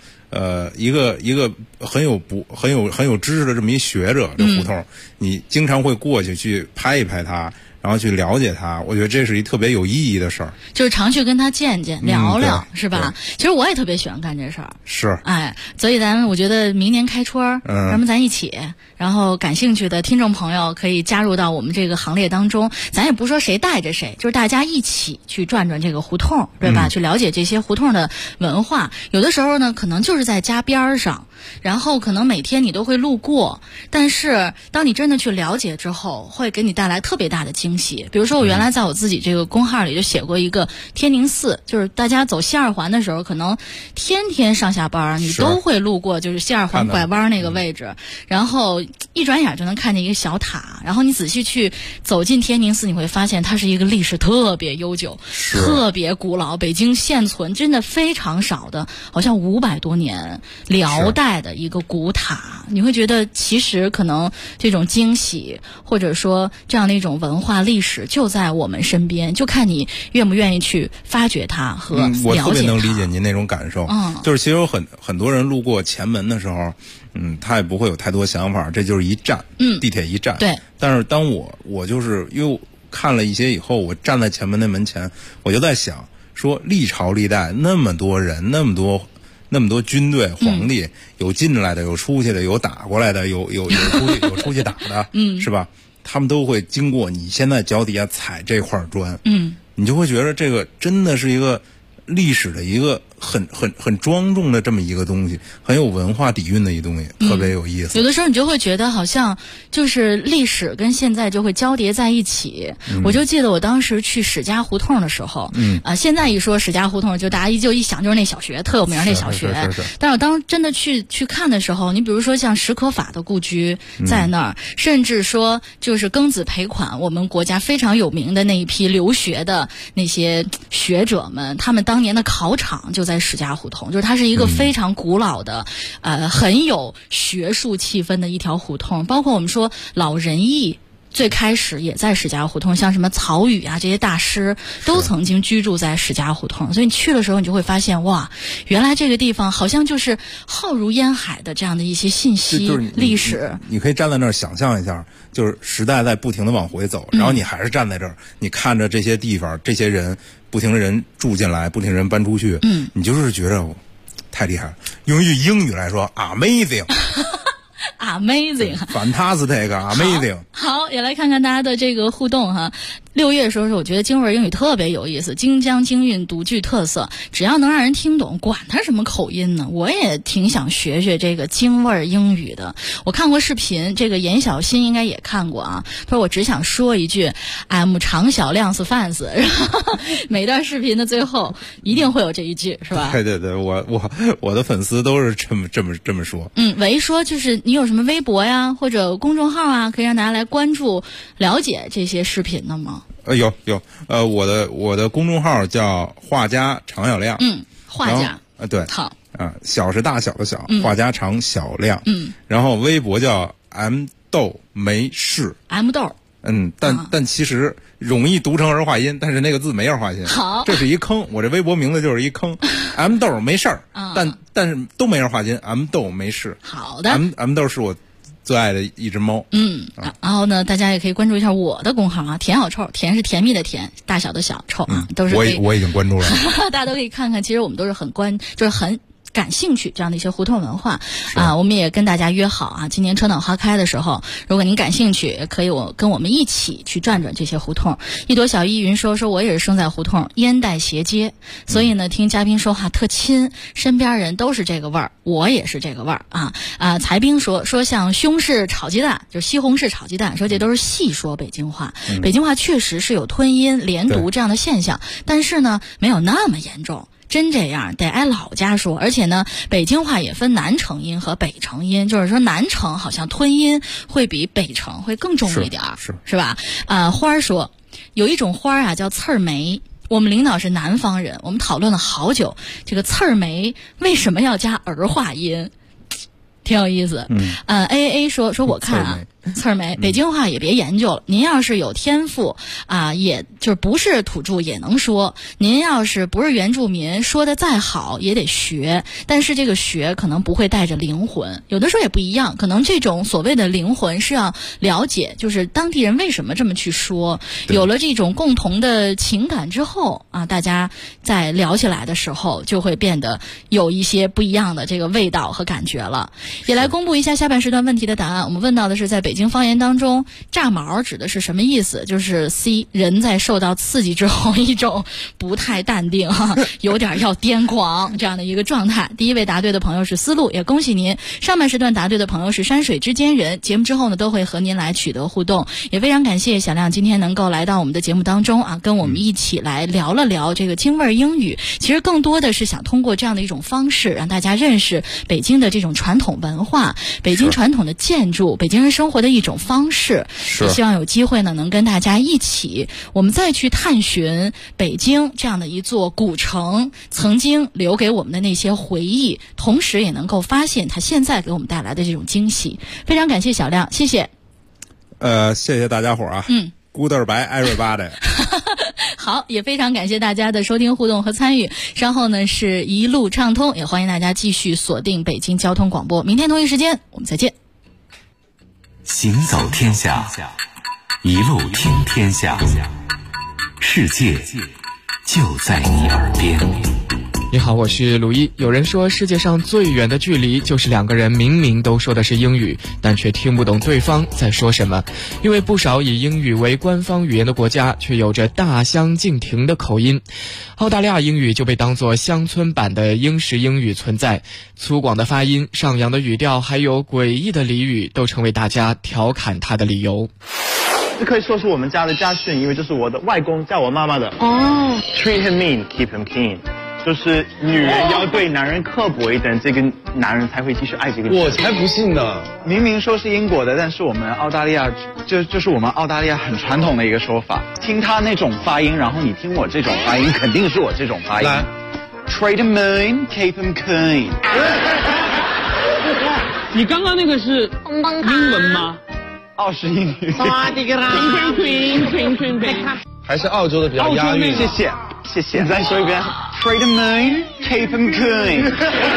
很有知识的这么一学者，这胡同你经常会过去拍一拍它，然后去了解它，我觉得这是一特别有意义的事儿， 就是常去跟他见聊聊，是吧？其实我也特别喜欢干这事儿， 是， 所以我觉得明年开春，咱一起，然后感兴趣的听众朋友可以加入到我们这个行列当中，咱也不说谁带着谁，就是大家一起去转这个胡同，对吧？去了解这些胡同的文化，有的时候呢，可能就是在家边上，然后可能每天你都会路过，但是当你真的去了解之后，会给你带来特别大的惊喜。比如说我原来在我自己这个公号里就写过一个天宁寺，就是大家走西二环的时候，可能天天上下班你都会路过，就是西二环拐弯那个位置，然后一转眼就能看见一个小塔，然后你仔细去走进天宁寺，你会发现它是一个历史特别悠久、特别古老，北京现存真的非常少的，好像500多年辽代的一个古塔。你会觉得其实可能这种惊喜，或者说这样的一种文化历史就在我们身边，就看你愿不愿意去发掘它和了解它。 我特别能理解您那种感受，就是其实有很多人路过前门的时候，他也不会有太多想法，这就是一站，地铁一站。 对。 但是当我就是因为看了一些以后，我站在前门那门前，我就在想，说历朝历代那么多人，那么多军队皇帝，有进来的，有出去的，有打过来的，有出去打的，是吧？他们都会经过你现在脚底下踩这块砖，你就会觉得这个真的是一个历史的一个很庄重的这么一个东西，很有文化底蕴的一东西，特别有意思。 有的时候你就会觉得好像就是历史跟现在就会交叠在一起。我就记得我当时去史家胡同的时候，现在一说史家胡同，就大家一想就是那小学特有名那小学。但是我当真的去看的时候，你比如说像史可法的故居在那儿，甚至说就是庚子赔款，我们国家非常有名的那一批留学的那些学者们，他们当年的考场就在史家胡同，就是它是一个非常古老的很有学术气氛的一条胡同。包括我们说老仁义最开始也在史家胡同，像什么曹禺啊这些大师都曾经居住在史家胡同。所以你去的时候你就会发现，哇，原来这个地方好像就是浩如烟海的这样的一些信息历史。 你可以站在那儿想象一下，就是时代在不停的往回走，然后你还是站在这儿，你看着这些地方这些人不停的人住进来，不停的人搬出去，你就是觉得太厉害了。用英语来说 amazing amazing fantastic amazing。 好，也来看看大家的这个互动哈。6月的时候，我觉得京味英语特别有意思，京腔京韵独具特色，只要能让人听懂，管它什么口音呢。我也挺想学学这个京味英语的。我看过视频，这个严小新应该也看过啊。他说我只想说一句 I'm 常小亮 fans， 然后每段视频的最后一定会有这一句，是吧？ 对对对，我的粉丝都是这么说。 喂，说就是你有什么微博呀或者公众号啊，可以让大家来关注了解这些视频的吗？ 有，我的公众号叫画家常小亮， 画家，对，好啊，小是大小的小，画家常小亮，然后微博叫 M 豆没事 ，M 豆， 但其实容易读成儿化音，但是那个字没儿化音， 好， 这是一坑，我这微博名字就是一坑，M 豆没事儿，但是都没儿化音 ，M 豆没事， 好的 ，M 豆是我最爱的一只猫。 然后呢，大家也可以关注一下我的公号啊，甜好臭，甜是甜蜜的甜，大小的小，臭啊，都是我已经关注了， 大家都可以看看。其实我们都是就是很感兴趣这样的一些胡同文化啊，我们也跟大家约好啊，今年车暖花开的时候，如果您感兴趣，可以跟我们一起去转转这些胡同。一朵小依云说我也是生在胡同烟袋斜街，所以呢听嘉宾说话特亲，身边人都是这个味儿，我也是这个味儿啊。财兵说像西红柿炒鸡蛋，就是西红柿炒鸡蛋，说这都是细说北京话，北京话确实是有吞音连读这样的现象，但是呢没有那么严重。真这样得挨老家说，而且呢北京话也分南城音和北城音，就是说南城好像吞音会比北城会更重一点，是吧？花儿说有一种花啊叫刺儿梅，我们领导是南方人，我们讨论了好久，这个刺儿梅为什么要加儿化音，挺有意思。AAA 说我看啊，刺儿梅北京话也别研究了，您要是有天赋啊，也就是不是土著也能说，您要是不是原住民，说的再好也得学，但是这个学可能不会带着灵魂，有的时候也不一样，可能这种所谓的灵魂是要了解就是当地人为什么这么去说，有了这种共同的情感之后啊，大家在聊起来的时候就会变得有一些不一样的这个味道和感觉了。也来公布一下下半时段问题的答案，我们问到的是在北京方言当中炸毛指的是什么意思，就是 C 人在受到刺激之后一种不太淡定有点要癫狂这样的一个状态。第一位答对的朋友是思路，也恭喜您。上半时段答对的朋友是山水之间人，节目之后呢都会和您来取得互动，也非常感谢小亮今天能够来到我们的节目当中啊，跟我们一起来聊了聊这个京味英语。其实更多的是想通过这样的一种方式让大家认识北京的这种传统文化，北京传统的建筑，北京人生活的一种方式，也希望有机会呢能跟大家一起我们再去探寻北京这样的一座古城曾经留给我们的那些回忆，同时也能够发现它现在给我们带来的这种惊喜。非常感谢小亮，谢谢。 谢谢大家伙啊。Goodbye everybody 好，也非常感谢大家的收听互动和参与，稍后呢是一路畅通，也欢迎大家继续锁定北京交通广播，明天同一时间我们再见。 行走天下一路听天下，世界就在你耳边。 你好，我是鲁一。有人说世界上最远的距离就是两个人明明都说的是英语，但却听不懂对方在说什么。因为不少以英语为官方语言的国家却有着大相径庭的口音。澳大利亚英语就被当作乡村版的英式英语存在，粗犷的发音、上扬的语调还有诡异的俚语都成为大家调侃它的理由。 这可以说是我们家的家训，因为这是我的外公教我妈妈的。Treat him mean, keep him keen， 就是女人要对男人刻薄一点，这个男人才会继续爱这个女人。 我才不信呢！ 明明说是英国的，但是我们澳大利亚就是我们澳大利亚很传统的一个说法。听他那种发音，然后你听我这种发音，肯定是我这种发音。来 ，Treat him mean, keep him keen。 你刚刚那个是英文吗？ 澳式英语。 还是澳洲的比较押韵。 谢谢。再说一遍 ，Treat him mean, keep him keen。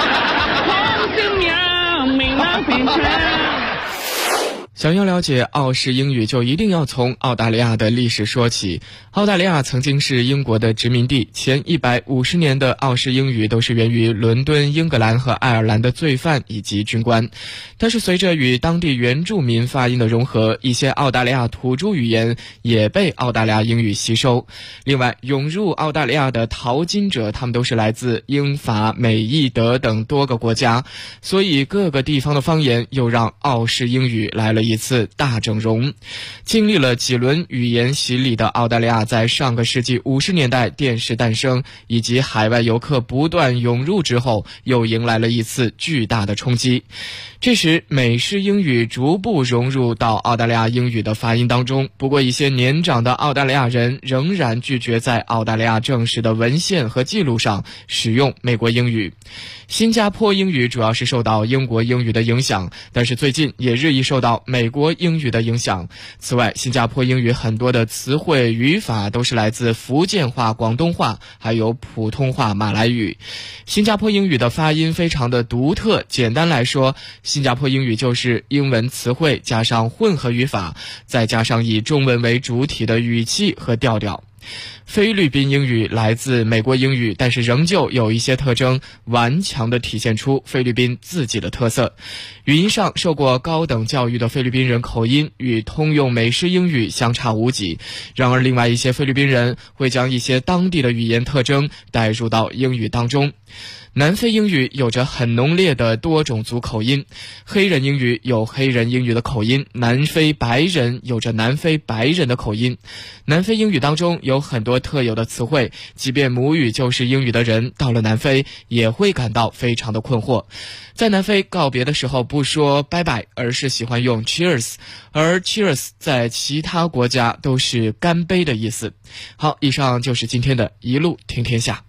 想要了解澳式英语，就一定要从澳大利亚的历史说起。澳大利亚曾经是英国的殖民地，前150年的澳式英语都是源于伦敦、英格兰和爱尔兰的罪犯以及军官。但是随着与当地原住民发音的融合，一些澳大利亚土著语言也被澳大利亚英语吸收。另外，涌入澳大利亚的淘金者，他们都是来自英法美意德等多个国家，所以各个地方的方言又让澳式英语来了一次大整容。经历了几轮语言洗礼的澳大利亚，在上个世纪50年代电视诞生以及海外游客不断涌入之后，又迎来了一次巨大的冲击。这时美式英语逐步融入到澳大利亚英语的发音当中，不过一些年长的澳大利亚人仍然拒绝在澳大利亚正式的文献和记录上使用美国英语。新加坡英语主要是受到英国英语的影响，但是最近也日益受到美国英语的影响。此外，新加坡英语很多的词汇语法都是来自福建话、广东话还有普通话马来语。新加坡英语的发音非常的独特，简单来说，新加坡英语就是英文词汇加上混合语法，再加上以中文为主体的语气和调调。菲律宾英语来自美国英语，但是仍旧有一些特征顽强地体现出菲律宾自己的特色。语音上受过高等教育的菲律宾人口音与通用美式英语相差无几，然而另外一些菲律宾人会将一些当地的语言特征带入到英语当中。南非英语有着很浓烈的多种族口音，黑人英语有黑人英语的口音，南非白人有着南非白人的口音。南非英语当中有很多特有的词汇，即便母语就是英语的人到了南非也会感到非常的困惑。在南非告别的时候不说拜拜，而是喜欢用 cheers， 而 cheers 在其他国家都是干杯的意思。好，以上就是今天的一路听天下。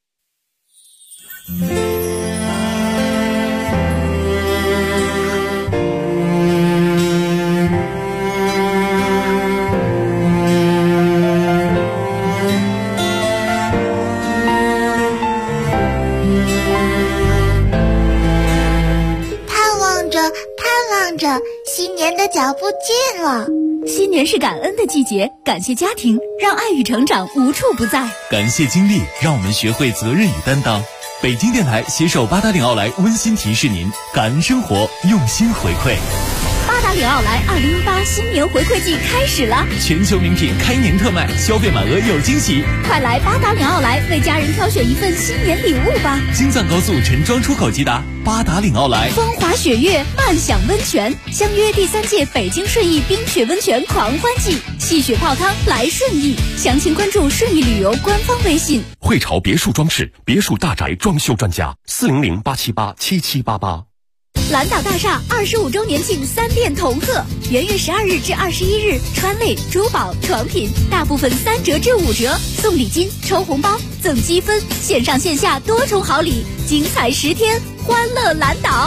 盼望着，新年的脚步近了。 新年是感恩的季节，感谢家庭，让爱与成长无处不在； 感谢经历，让我们学会责任与担当。北京电台携手八达岭奥莱温馨提示您：感恩生活，用心回馈。 八达岭奥莱2018新年回馈季开始了， 全球名品开年特卖，消费满额有惊喜。 快来八达岭奥莱为家人挑选一份新年礼物吧！ 京藏高速陈庄出口即达，八达岭奥莱。 风华雪月，慢享温泉，相约第3届北京顺义冰雪温泉狂欢季，戏雪泡汤来顺义。详情关注顺义旅游官方微信。 汇潮别墅装饰，别墅大宅装修专家，400-878-7788。 蓝岛大厦25周年庆3店同贺，元月12日至21日，川类、珠宝、床品大部分3折至5折，送礼金、抽红包、赠积分，线上线下多重好礼，精彩10天，欢乐蓝岛。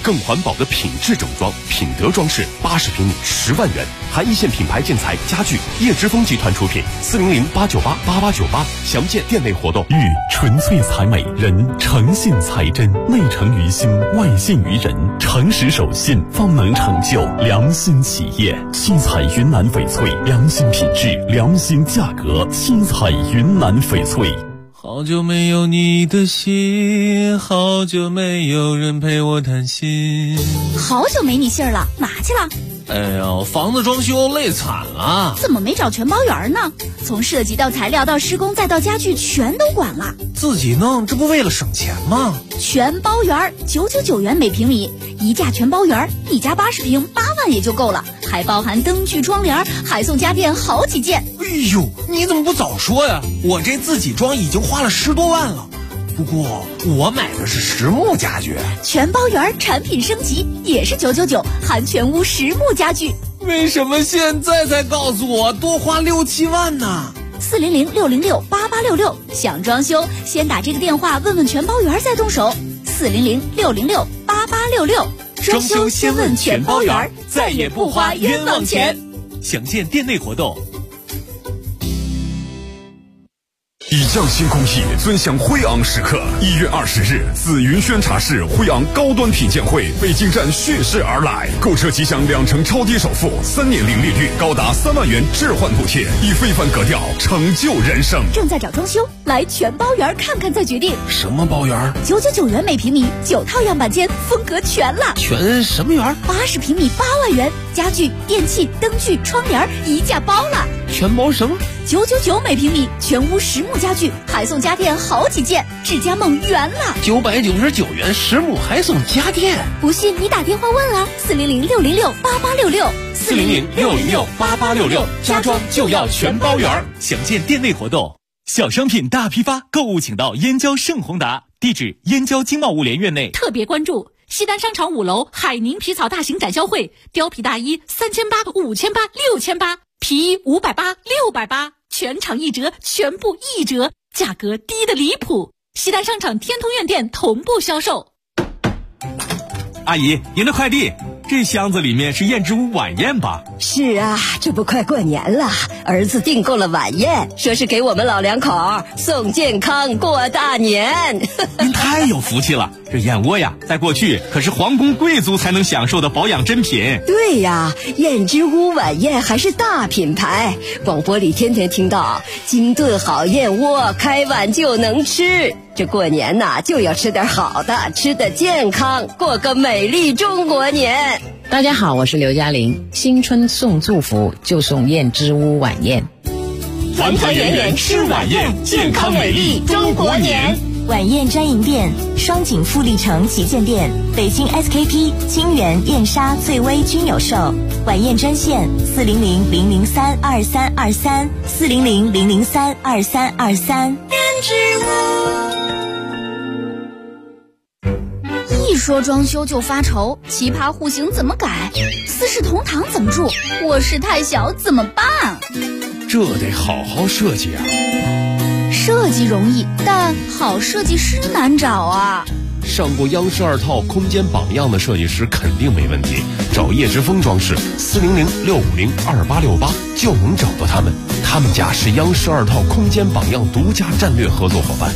更环保的品质整装，品德装饰80平米10万元，含一线品牌建材家具，叶之峰集团出品，400-898-8898，详见店内活动。 玉纯粹才美，人诚信才真，内诚于心，外信于人，诚实守信方能成就良心企业。七彩云南翡翠，良心品质，良心价格，七彩云南翡翠。 好久没有你的信，好久没有人陪我谈心。 好久没你信儿了，哪去了？ 哎呦，房子装修累惨了。 怎么没找全包园呢？从设计到材料到施工再到家具全都管了。 自己弄，这不为了省钱吗？ 全包园999元每平米，一价全包园，一家80平8万也就够了，还包含灯具窗帘，还送家电好几件。 哎呦，你怎么不早说呀？我这自己装已经花了10多万了。不过我买的是实木家具， 全包园产品升级也是999，含全屋实木家具。 为什么现在才告诉我多花6、7万呢 ？400-606-8866，想装修先打这个电话问问全包园再动手。400-606-8866， 装修先问全包园，再也不花冤枉钱。详见店内活动。 以匠心工艺，尊享辉昂时刻。1月20日，紫云轩茶室辉昂高端品鉴会北京站蓄势而来，购车即享2成超低首付，3年零利率，高达3万元置换补贴，以非凡格调成就人生。 正在找装修，来全包园看看再决定。 什么包园 ？999元每平米，9套样板间，风格全了。 全什么园 ？80平米8万元，家具、电器、灯具、窗帘一价包了。 全包什么 ？999每平米，全屋实木家具，还送家电好几件，智家梦圆了。 999元实木还送家电， 不信你打电话问啊 ，400-606-8866，400-606-8866，家装就要全包园。详见店内活动。小商品大批发，购物请到燕郊盛宏达，地址燕郊经贸物联院内。 特别关注西单商场5楼海宁皮草大型展销会，貂皮大衣3800、5800、6800，皮衣580、680，全场1折，全部1折，价格低得离谱。西单商场天通苑店同步销售。 阿姨，您的快递，这箱子里面是燕之屋晚宴吧？ 是啊，这不快过年了，儿子订购了晚宴，说是给我们老两口送健康过大年。 您太有福气了，这燕窝呀，在过去可是皇宫贵族才能享受的保养珍品。 对呀，燕之屋晚宴还是大品牌，广播里天天听到精炖好燕窝，开碗就能吃。这过年呐，就要吃点好的，吃得健康，过个美丽中国年。 大家好，我是刘嘉玲。新春送祝福，就送燕之屋晚宴。 团团圆圆吃晚宴，健康美丽中国年。 晚宴专营店：双井富力城旗舰店、北京 SKP、清源、燕莎、翠微均有售。晚宴专线：400-003-2323，400-003-2323。燕之屋。 一说装修就发愁，奇葩户型怎么改？四世同堂怎么住？卧室太小怎么办？ 这得好好设计啊！ 设计容易，但好设计师难找啊。 上过央视2套空间榜样的设计师肯定没问题，找叶之峰装饰，400-650-2868就能找到他们。他们家是央视2套空间榜样独家战略合作伙伴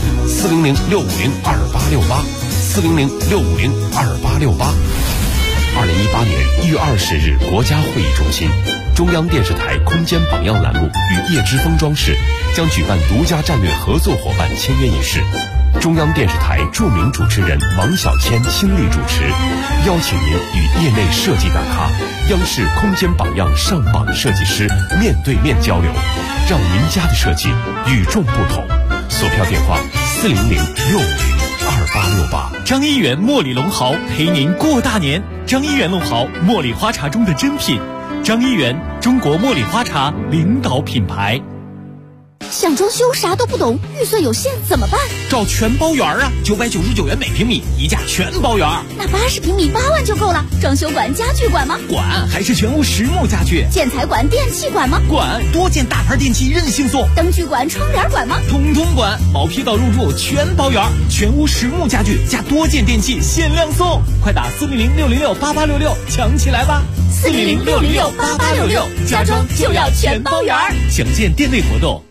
，400-650-2868，400-650-2868。2018年1月20日，国家会议中心，中央电视台空间榜样栏目与叶之峰装饰将举办独家战略合作伙伴签约仪式。中央电视台著名主持人王小谦亲力主持，邀请您与业内设计大咖、央视空间榜样上榜设计师面对面交流，让您家的设计与众不同。索票电话400-650-2868。 张一元茉莉龙毫陪您过大年。张一元龙毫，茉莉花茶中的珍品。张一元，中国茉莉花茶领导品牌。 想装修啥都不懂，预算有限怎么办？ 找全包园啊，999元每平米，一价全包园。 那80平米8万就够了。装修管、家具管吗？ 管，还是全屋实木家具。 建材管、电器管吗？ 管，多件大牌电器任性送。 灯具管、窗帘管吗？ 统统管，毛坯到入住全包园，全屋实木家具加多件电器限量送，快打400-606-8866抢起来吧 ！400-606-8866，家装就要全包园。 详见店内活动。